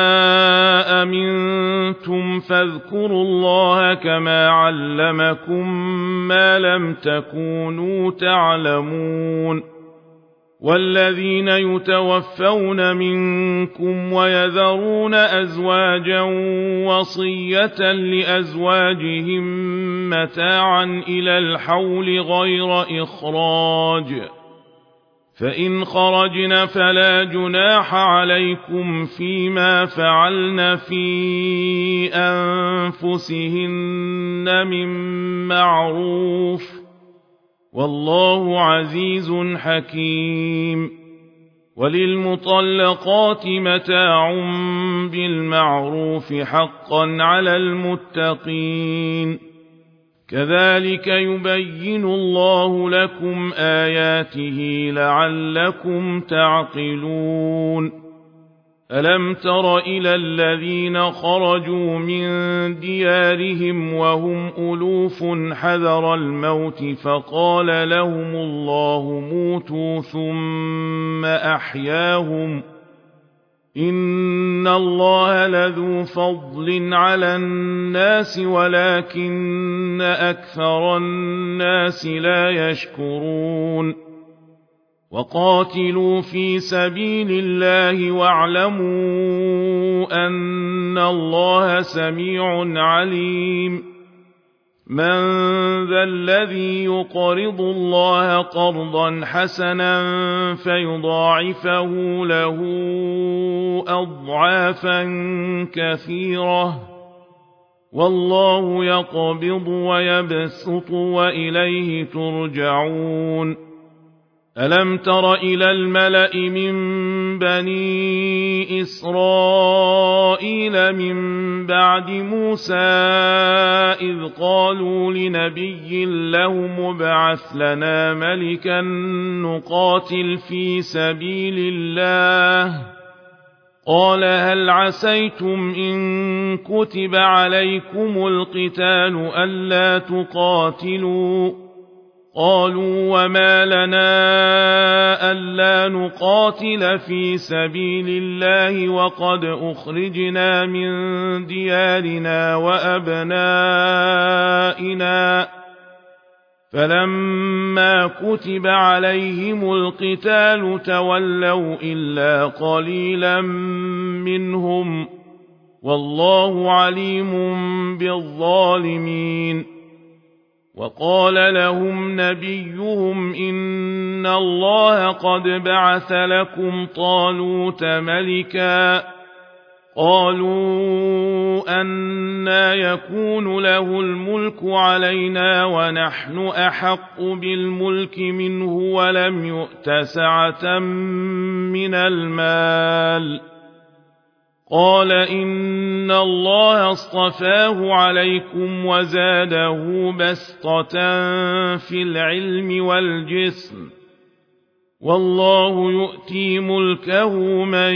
أمنتم فاذكروا الله كما علمكم ما لم تكونوا تعلمون والذين يتوفون منكم ويذرون أزواجا وصية لأزواجهم متاعا إلى الحول غير إخراج فإن خرجن فلا جناح عليكم فيما فعلن في أنفسهن من معروف والله عزيز حكيم وللمطلقات متاع بالمعروف حقا على المتقين كذلك يبين الله لكم آياته لعلكم تعقلون ألم تر إلى الذين خرجوا من ديارهم وهم ألوف حذر الموت فقال لهم الله موتوا ثم أحياهم إن الله لذو فضل على الناس ولكن أكثر الناس لا يشكرون وقاتلوا في سبيل الله واعلموا أن الله سميع عليم من ذا الذي يقرض الله قرضا حسنا فيضاعفه له أضعافا كثيرة والله يقبض ويبسط وإليه ترجعون ألم تر إلى الملأ من بني إسرائيل من بعد موسى إذ قالوا لنبي له ابعث لنا ملكا نقاتل في سبيل الله قال هل عسيتم إن كتب عليكم القتال ألا تقاتلوا قالوا وما لنا ألا نقاتل في سبيل الله وقد أخرجنا من ديارنا وأبنائنا فلما كتب عليهم القتال تولوا إلا قليلا منهم والله عليم بالظالمين وقال لهم نبيهم إن الله قد بعث لكم طالوت ملكا قالوا أنى يكون له الملك علينا ونحن أحق بالملك منه ولم يؤت سعة من المال قال إن الله اصطفاه عليكم وزاده بسطة في العلم والجسم والله يؤتي ملكه من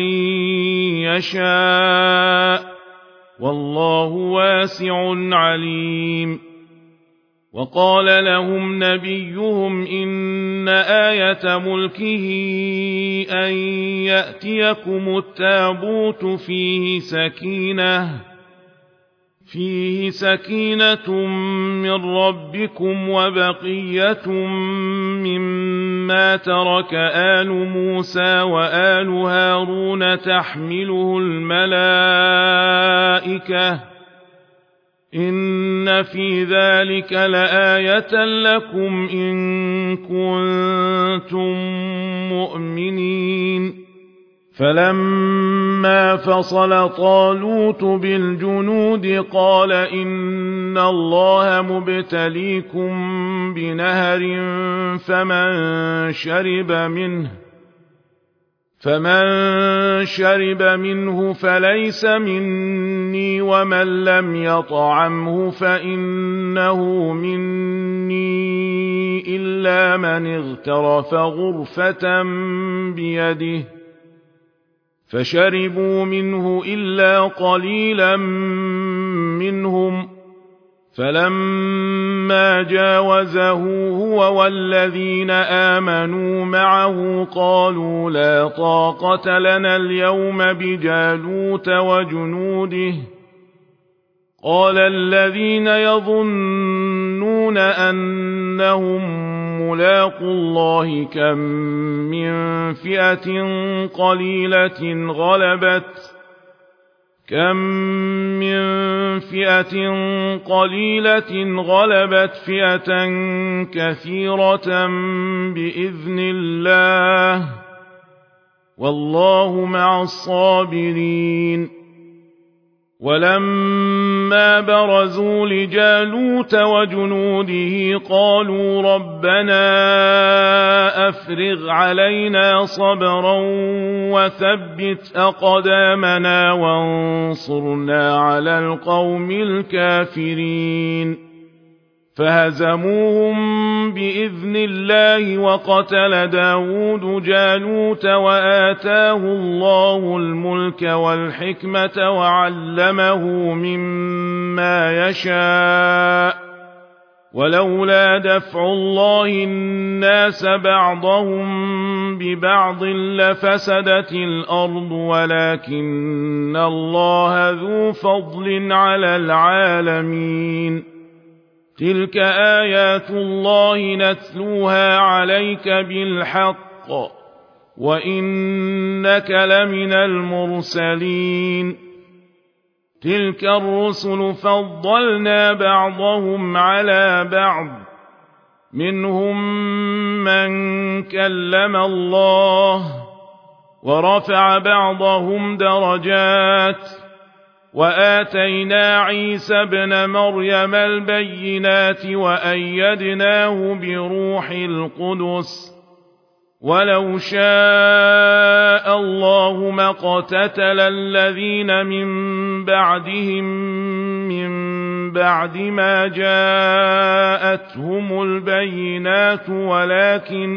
يشاء والله واسع عليم وقال لهم نبيهم إن آية ملكه أن يأتيكم التابوت فيه سكينة فيه سكينة من ربكم وبقية مما مما ترك آل موسى وآل هارون تحمله الملائكة إن في ذلك لآية لكم إن كنتم مؤمنين فلما فصل طالوت بالجنود قال إن الله مبتليكم بنهر فمن شرب منه فمن شرب منه فليس مني ومن لم يطعمه فإنه مني إلا من اغترف غرفة بيده فشربوا منه إلا قليلا منهم فلما جاوزه هو والذين آمنوا معه قالوا لا طاقة لنا اليوم بجالوت وجنوده قال الذين يظنون أنهم ملاقو الله كم من فئة قليلة غلبت كم من فئة قليلة غلبت فئة كثيرة بإذن الله والله مع الصابرين ولما برزوا لجالوت وجنوده قالوا ربنا أفرغ علينا صبرا وثبت أقدامنا وانصرنا على القوم الكافرين فهزموهم بإذن الله وقتل داود جالوت وآتاه الله الملك والحكمة وعلمه مما يشاء ولولا دفع الله الناس بعضهم ببعض لفسدت الأرض ولكن الله ذو فضل على العالمين تلك آيات الله نتلوها عليك بالحق وإنك لمن المرسلين تلك الرسل فضلنا بعضهم على بعض منهم من كلم الله ورفع بعضهم درجات وآتينا عيسى ابن مريم البينات وأيدناه بروح القدس ولو شاء الله ما اقتتل الذين من بعدهم من بعد ما جاءتهم البينات ولكن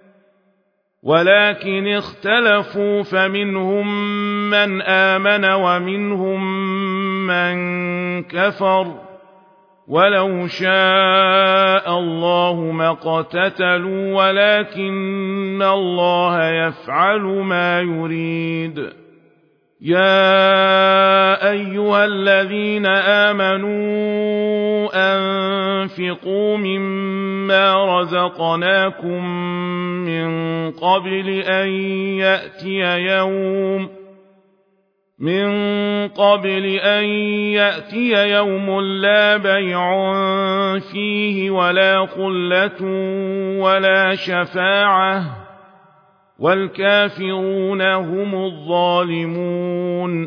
ولكن اختلفوا فمنهم من آمن ومنهم من كفر ولو شاء الله ما اقتتلوا ولكن الله يفعل ما يريد يا أيها الذين آمنوا أنفقوا مما رزقناكم من قبل أن يأتي يوم من قبل أن يأتي يوم لا بيع فيه ولا خلة ولا شفاعة والكافرون هم الظالمون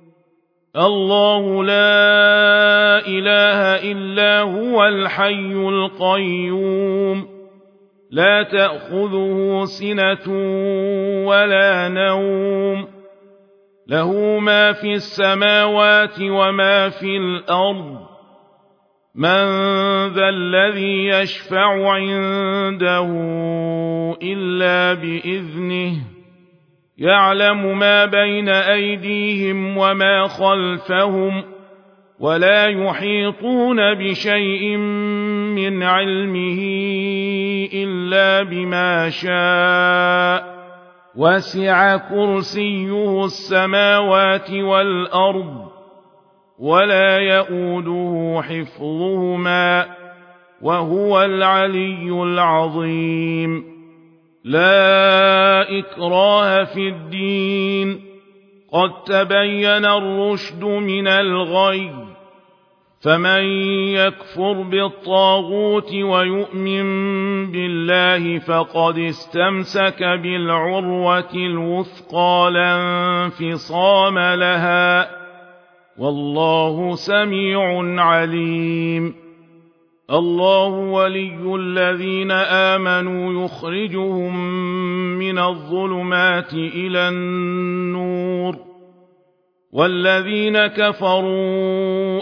الله لا إله إلا هو الحي القيوم لا تأخذه سنة ولا نوم له ما في السماوات وما في الأرض من ذا الذي يشفع عنده إلا بإذنه يعلم ما بين أيديهم وما خلفهم ولا يحيطون بشيء من علمه إلا بما شاء وسع كرسيه السماوات والأرض ولا يئوده حفظهما وهو العلي العظيم لا إكراه في الدين قد تبين الرشد من الغي فمن يكفر بالطاغوت ويؤمن بالله فقد استمسك بالعروة الوثقى لا انفصام لها والله سميع عليم الله ولي الذين آمنوا يخرجهم من الظلمات إلى النور والذين كفروا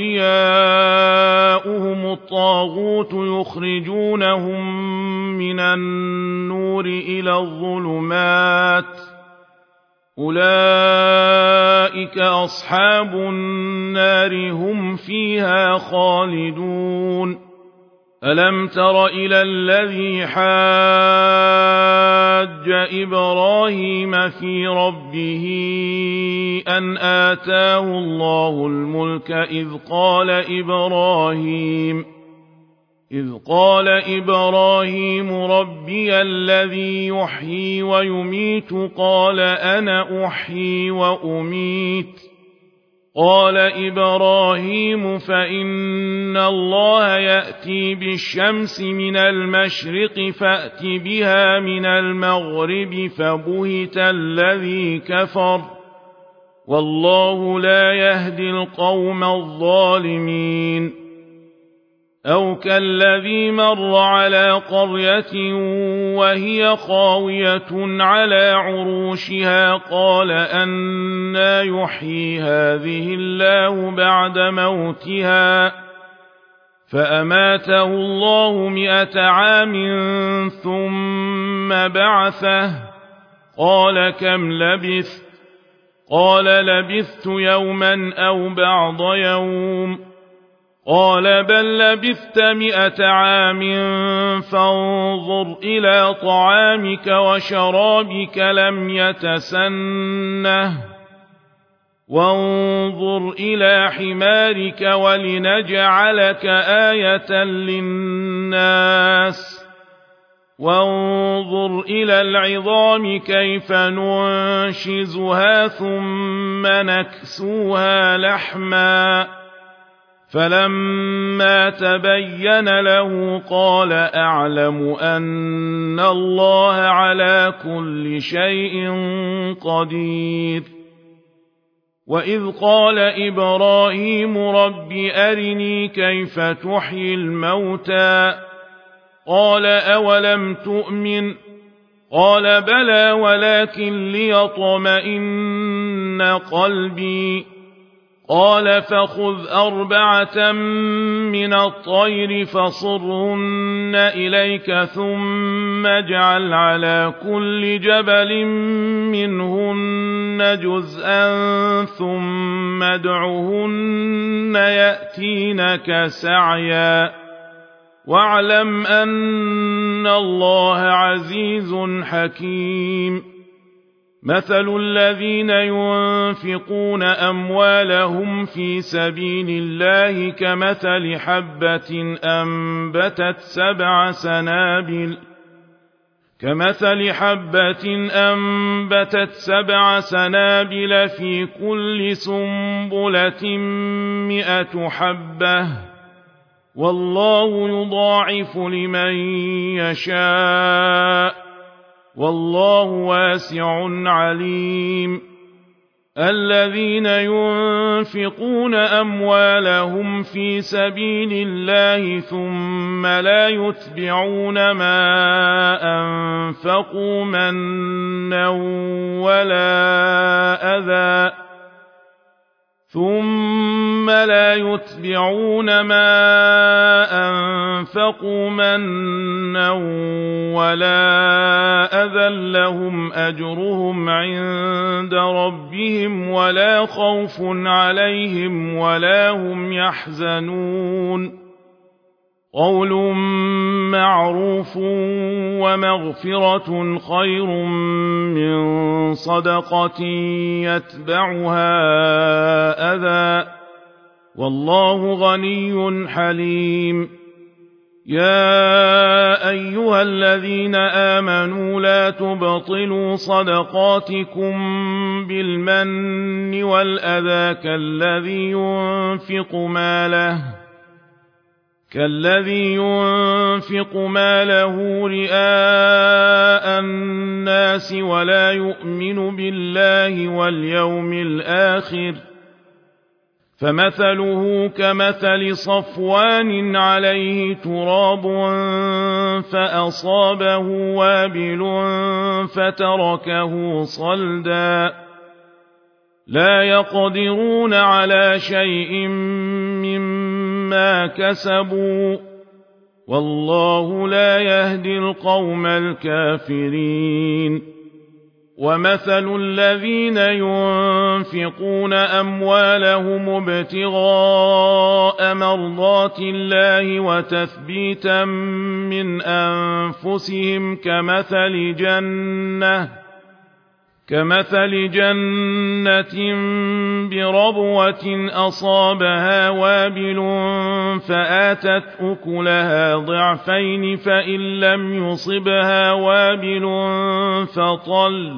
أولياؤهم الطاغوت يخرجونهم من النور إلى الظلمات أولئك أصحاب النار هم فيها خالدون ألم تر إلى الذي حاج إبراهيم في ربه أن آتاه الله الملك إذ قال إبراهيم إذ قال إبراهيم ربي الذي يحيي ويميت قال أنا أحيي وأميت قال إبراهيم فإن الله يأتي بالشمس من المشرق فأت بها من المغرب فبهت الذي كفر والله لا يهدي القوم الظالمين أو كالذي مر على قرية وهي خاوية على عروشها قال أنى يحيي هذه الله بعد موتها فأماته الله مئة عام ثم بعثه قال كم لبثت قال لبثت يوما أو بعض يوم قال بل لبثت مئة عام فانظر إلى طعامك وشرابك لم يتسنه وانظر إلى حمارك ولنجعلك آية للناس وانظر إلى العظام كيف ننشزها ثم نكسوها لحما فلما تبين له قال أعلم أن الله على كل شيء قدير وإذ قال إبراهيم رب أرني كيف تحيي الموتى قال أولم تؤمن قال بلى ولكن ليطمئن قلبي قال فخذ أربعة من الطير فصرهن إليك ثم اجعل على كل جبل منهن جزءا ثم ادعهن يأتينك سعيا واعلم أن الله عزيز حكيم مثل الذين ينفقون أموالهم في سبيل الله كمثل حبة أنبتت سبع سنابل كمثل حبة أنبتت سبع سنابل في كل سنبلة مئة حبة والله يضاعف لمن يشاء والله واسع عليم الذين ينفقون أموالهم في سبيل الله ثم لا يتبعون ما أنفقوا منا ولا أذى ثم لا يتبعون ما أنفقوا منا ولا أذى لهم أجرهم عند ربهم ولا خوف عليهم ولا هم يحزنون قول معروف ومغفرة خير من صدقة يتبعها أذى والله غني حليم يا أيها الذين آمنوا لا تبطلوا صدقاتكم بالمن والأذى كالذي ينفق ماله كالذي ينفق ماله رئاء الناس ولا يؤمن بالله واليوم الآخر فمثله كمثل صفوان عليه تراب فأصابه وابل فتركه صلدا لا يقدرون على شيء مما كسبوا والله لا يهدي القوم الكافرين ومثل الذين ينفقون أموالهم ابتغاء مرضات الله وتثبيتا من أنفسهم كمثل جنة كمثل جنة بربوة أصابها وابل فآتت أكلها ضعفين فإن لم يصبها وابل فطل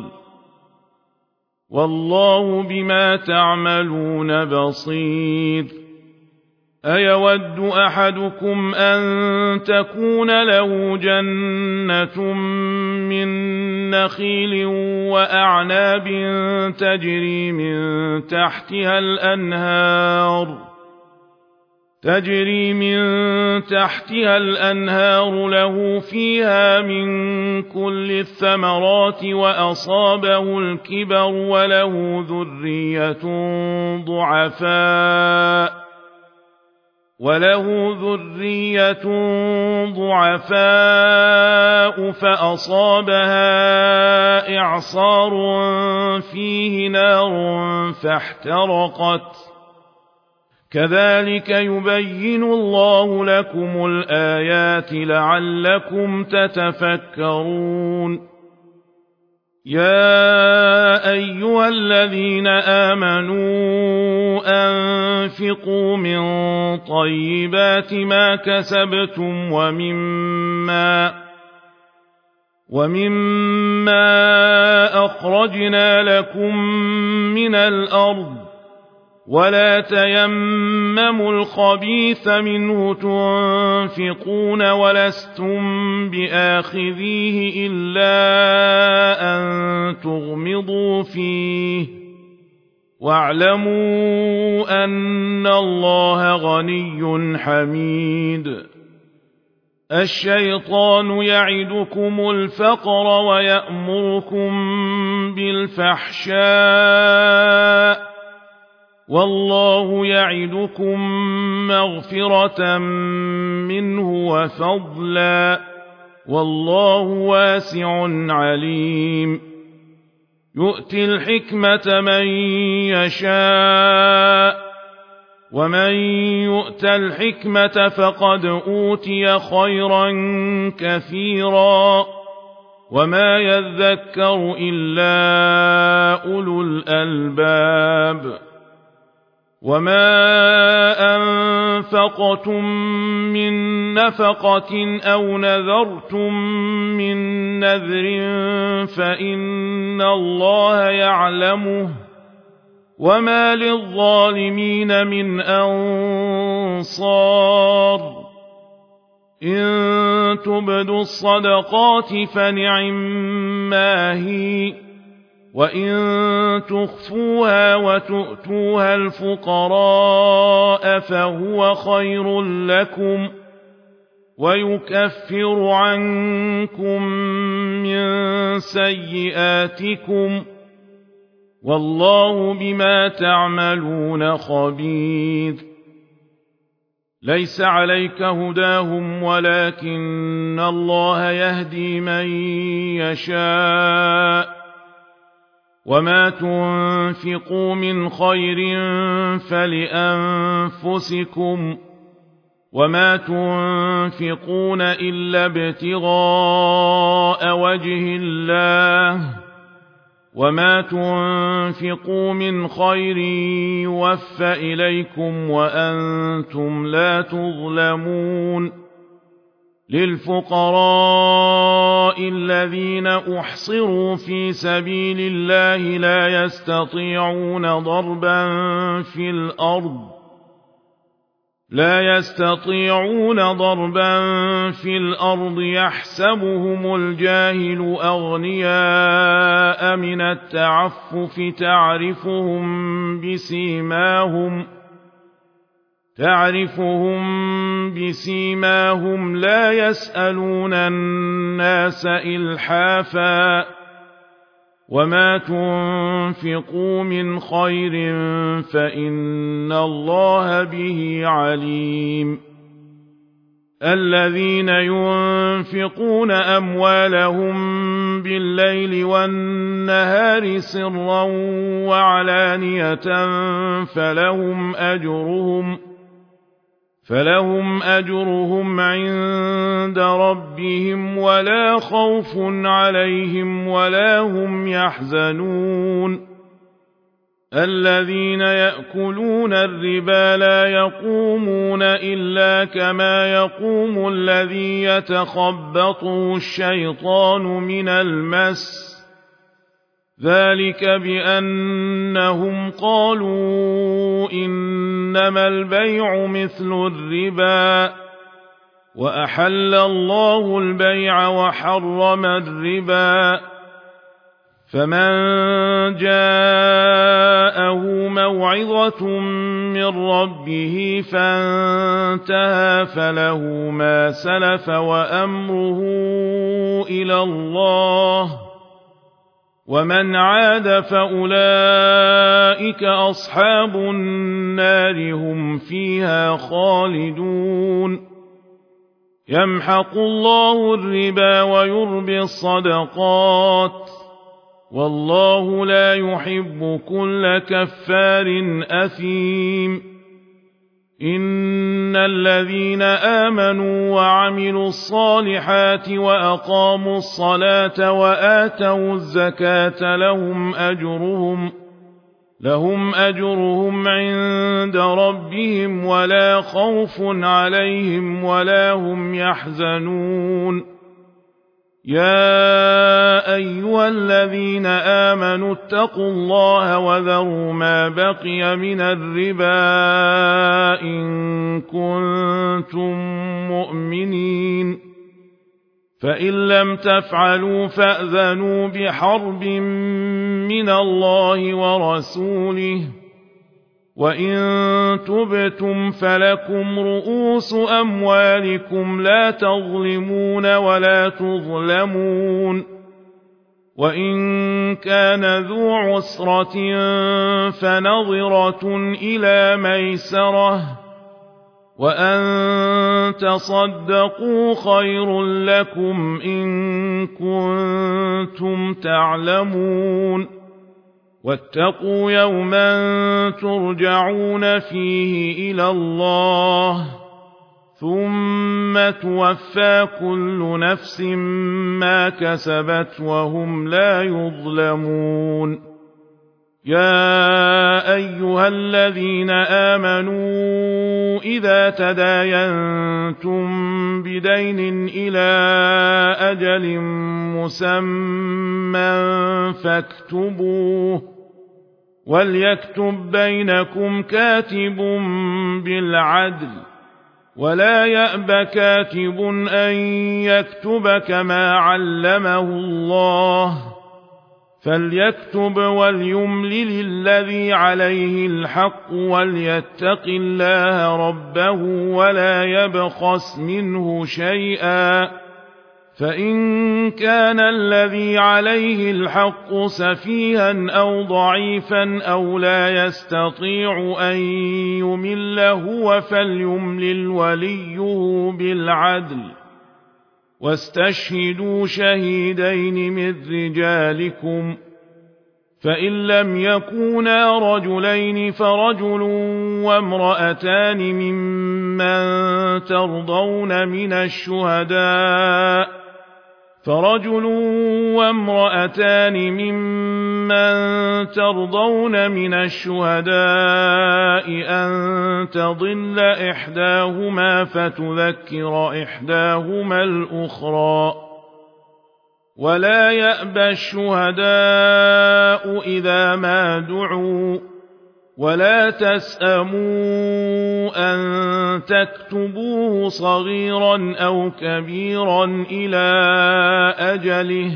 والله بما تعملون بصير أيود أحدكم أن تكون له جنة من نخيل وأعناب تجري من تحتها الأنهار تجري من تحتها الأنهار له فيها من كل الثمرات وأصابه الكبر وله ذرية ضعفاء وله ذرية ضعفاء فأصابها إعصار فيه نار فاحترقت كذلك يبين الله لكم الآيات لعلكم تتفكرون يا أيها الذين آمنوا أنفقوا من طيبات ما كسبتم ومما ومما أخرجنا لكم من الأرض ولا تيمموا الخبيث منه تنفقون ولستم بآخذيه إلا أن تغمضوا فيه واعلموا أن الله غني حميد الشيطان يعدكم الفقر ويأمركم بالفحشاء والله يعدكم مغفرة منه وفضلا والله واسع عليم يؤتي الحكمة من يشاء ومن يؤت الحكمة فقد أوتي خيرا كثيرا وما يذكر إلا أولو الألباب وما أنفقتم من نفقة أو نذرتم من نذر فإن الله يعلمه وما للظالمين من أنصار إن تبدوا الصدقات فنعما هي وإن تخفوها وتؤتوها الفقراء فهو خير لكم ويكفر عنكم من سيئاتكم والله بما تعملون خبير ليس عليك هداهم ولكن الله يهدي من يشاء وما تنفقوا من خير فلأنفسكم وما تنفقون إلا ابتغاء وجه الله وما تنفقوا من خير يوفى إليكم وأنتم لا تظلمون للفقراء الذين أحصروا في سبيل الله لا يستطيعون ضربا في الأرض لا يستطيعون ضربا في الأرض يحسبهم الجاهل أغنياء من التعفف تعرفهم بسيماهم تعرفهم بسيماهم لا يسألون الناس إلحافا وما تنفقوا من خير فإن الله به عليم الذين ينفقون أموالهم بالليل والنهار سرا وعلانية فلهم أجرهم فلهم أجرهم عند ربهم ولا خوف عليهم ولا هم يحزنون الذين يأكلون الربا لا يقومون إلا كما يقوم الذي يتخبطه الشيطان من المس ذلك بأنهم قالوا إنما البيع مثل الربا وأحل الله البيع وحرم الربا فمن جاءه موعظة من ربه فانتهى فله ما سلف وأمره إلى الله ومن عاد فأولئك أصحاب النار هم فيها خالدون يمحق الله الربا ويربي الصدقات والله لا يحب كل كفار أثيم إن الذين آمنوا وعملوا الصالحات وأقاموا الصلاة وآتوا الزكاة لهم أجرهم لهم أجرهم عند ربهم ولا خوف عليهم ولا هم يحزنون يا أيها الذين آمنوا اتقوا الله وذروا ما بقي من الربا إن كنتم مؤمنين فإن لم تفعلوا فأذنوا بحرب من الله ورسوله وإن تبتم فلكم رؤوس أموالكم لا تظلمون ولا تظلمون وإن كان ذو عسرة فنظرة إلى ميسرة وأن تصدقوا خير لكم إن كنتم تعلمون واتقوا يوما ترجعون فيه إلى الله ثم توفى كل نفس ما كسبت وهم لا يظلمون يا أيها الذين آمنوا إذا تداينتم بدين إلى أجل مسمى فاكتبوه وليكتب بينكم كاتب بالعدل ولا يأب كاتب أن يكتب كما علمه الله فليكتب وليملل الذي عليه الحق وليتق الله ربه ولا يبخس منه شيئا فإن كان الذي عليه الحق سفيها أو ضعيفا أو لا يستطيع أن يمل هو فليملل وليه بالعدل واستشهدوا شهيدين من رجالكم فإن لم يكونا رجلين فرجل وامرأتان ممن ترضون من الشهداء فرجل وامرأتان ممن ترضون من الشهداء أن تضل إحداهما فتذكر إحداهما الأخرى ولا يأبى الشهداء إذا ما دعوا ولا تسأموا أن تكتبوه صغيرا أو كبيرا إلى أجله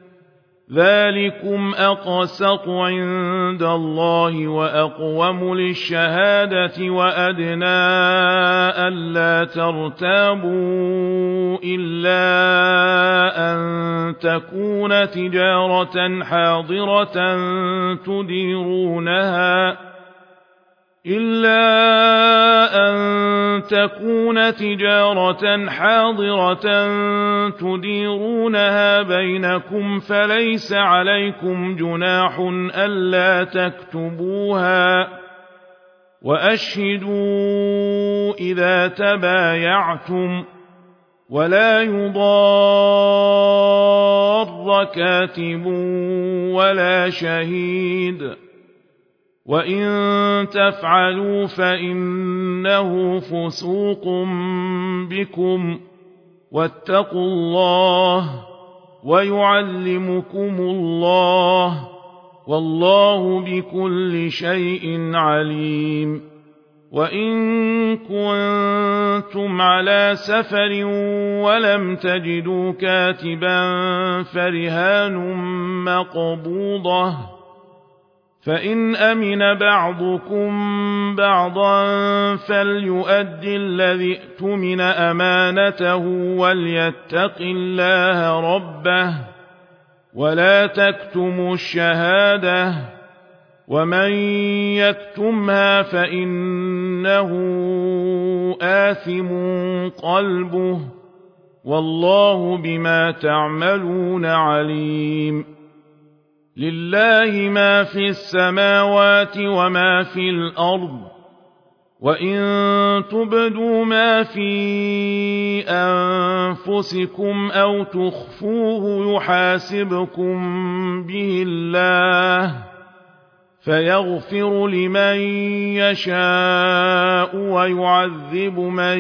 ذلكم أقسط عند الله وأقوم للشهادة وأدنى ألا ترتابوا إلا أن تكون تجارة حاضرة تديرونها إلا أن تكون تجارة حاضرة تديرونها بينكم فليس عليكم جناح ألا تكتبوها وأشهدوا إذا تبايعتم ولا يضار كاتب ولا شهيد وإن تفعلوا فإنه فسوق بكم واتقوا الله ويعلمكم الله والله بكل شيء عليم وإن كنتم على سفر ولم تجدوا كاتبا فرهان مقبوضة فإن أمن بعضكم بعضا فليؤد الذي ائتمن أمانته وليتق الله ربه ولا تكتموا الشهادة ومن يكتمها فإنه آثم قلبه والله بما تعملون عليم لله ما في السماوات وما في الأرض وإن تبدوا ما في أنفسكم أو تخفوه يحاسبكم به الله فيغفر لمن يشاء ويعذب من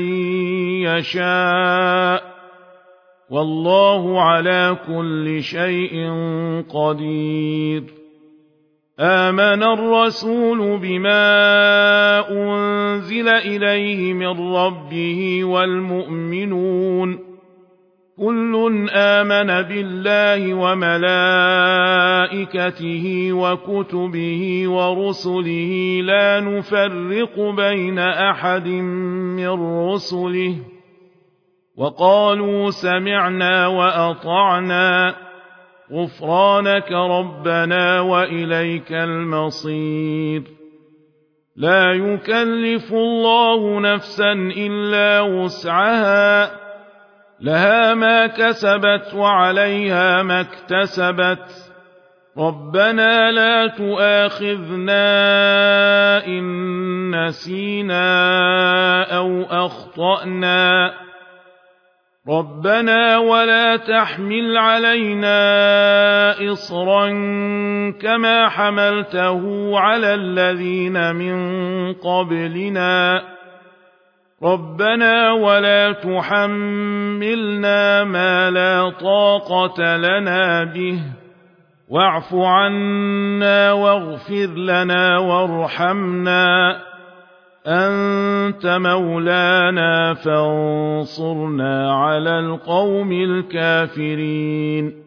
يشاء والله على كل شيء قدير آمن الرسول بما أنزل إليه من ربه والمؤمنون كل آمن بالله وملائكته وكتبه ورسله لا نفرق بين أحد من رسله وقالوا سمعنا وأطعنا غفرانك ربنا وإليك المصير لا يكلف الله نفسا إلا وسعها لها ما كسبت وعليها ما اكتسبت ربنا لا تؤاخذنا إن نسينا أو أخطأنا ربنا ولا تحمل علينا إصرا كما حملته على الذين من قبلنا ربنا ولا تحملنا ما لا طاقة لنا به واعف عنا واغفر لنا وارحمنا أنت مولانا فانصرنا على القوم الكافرين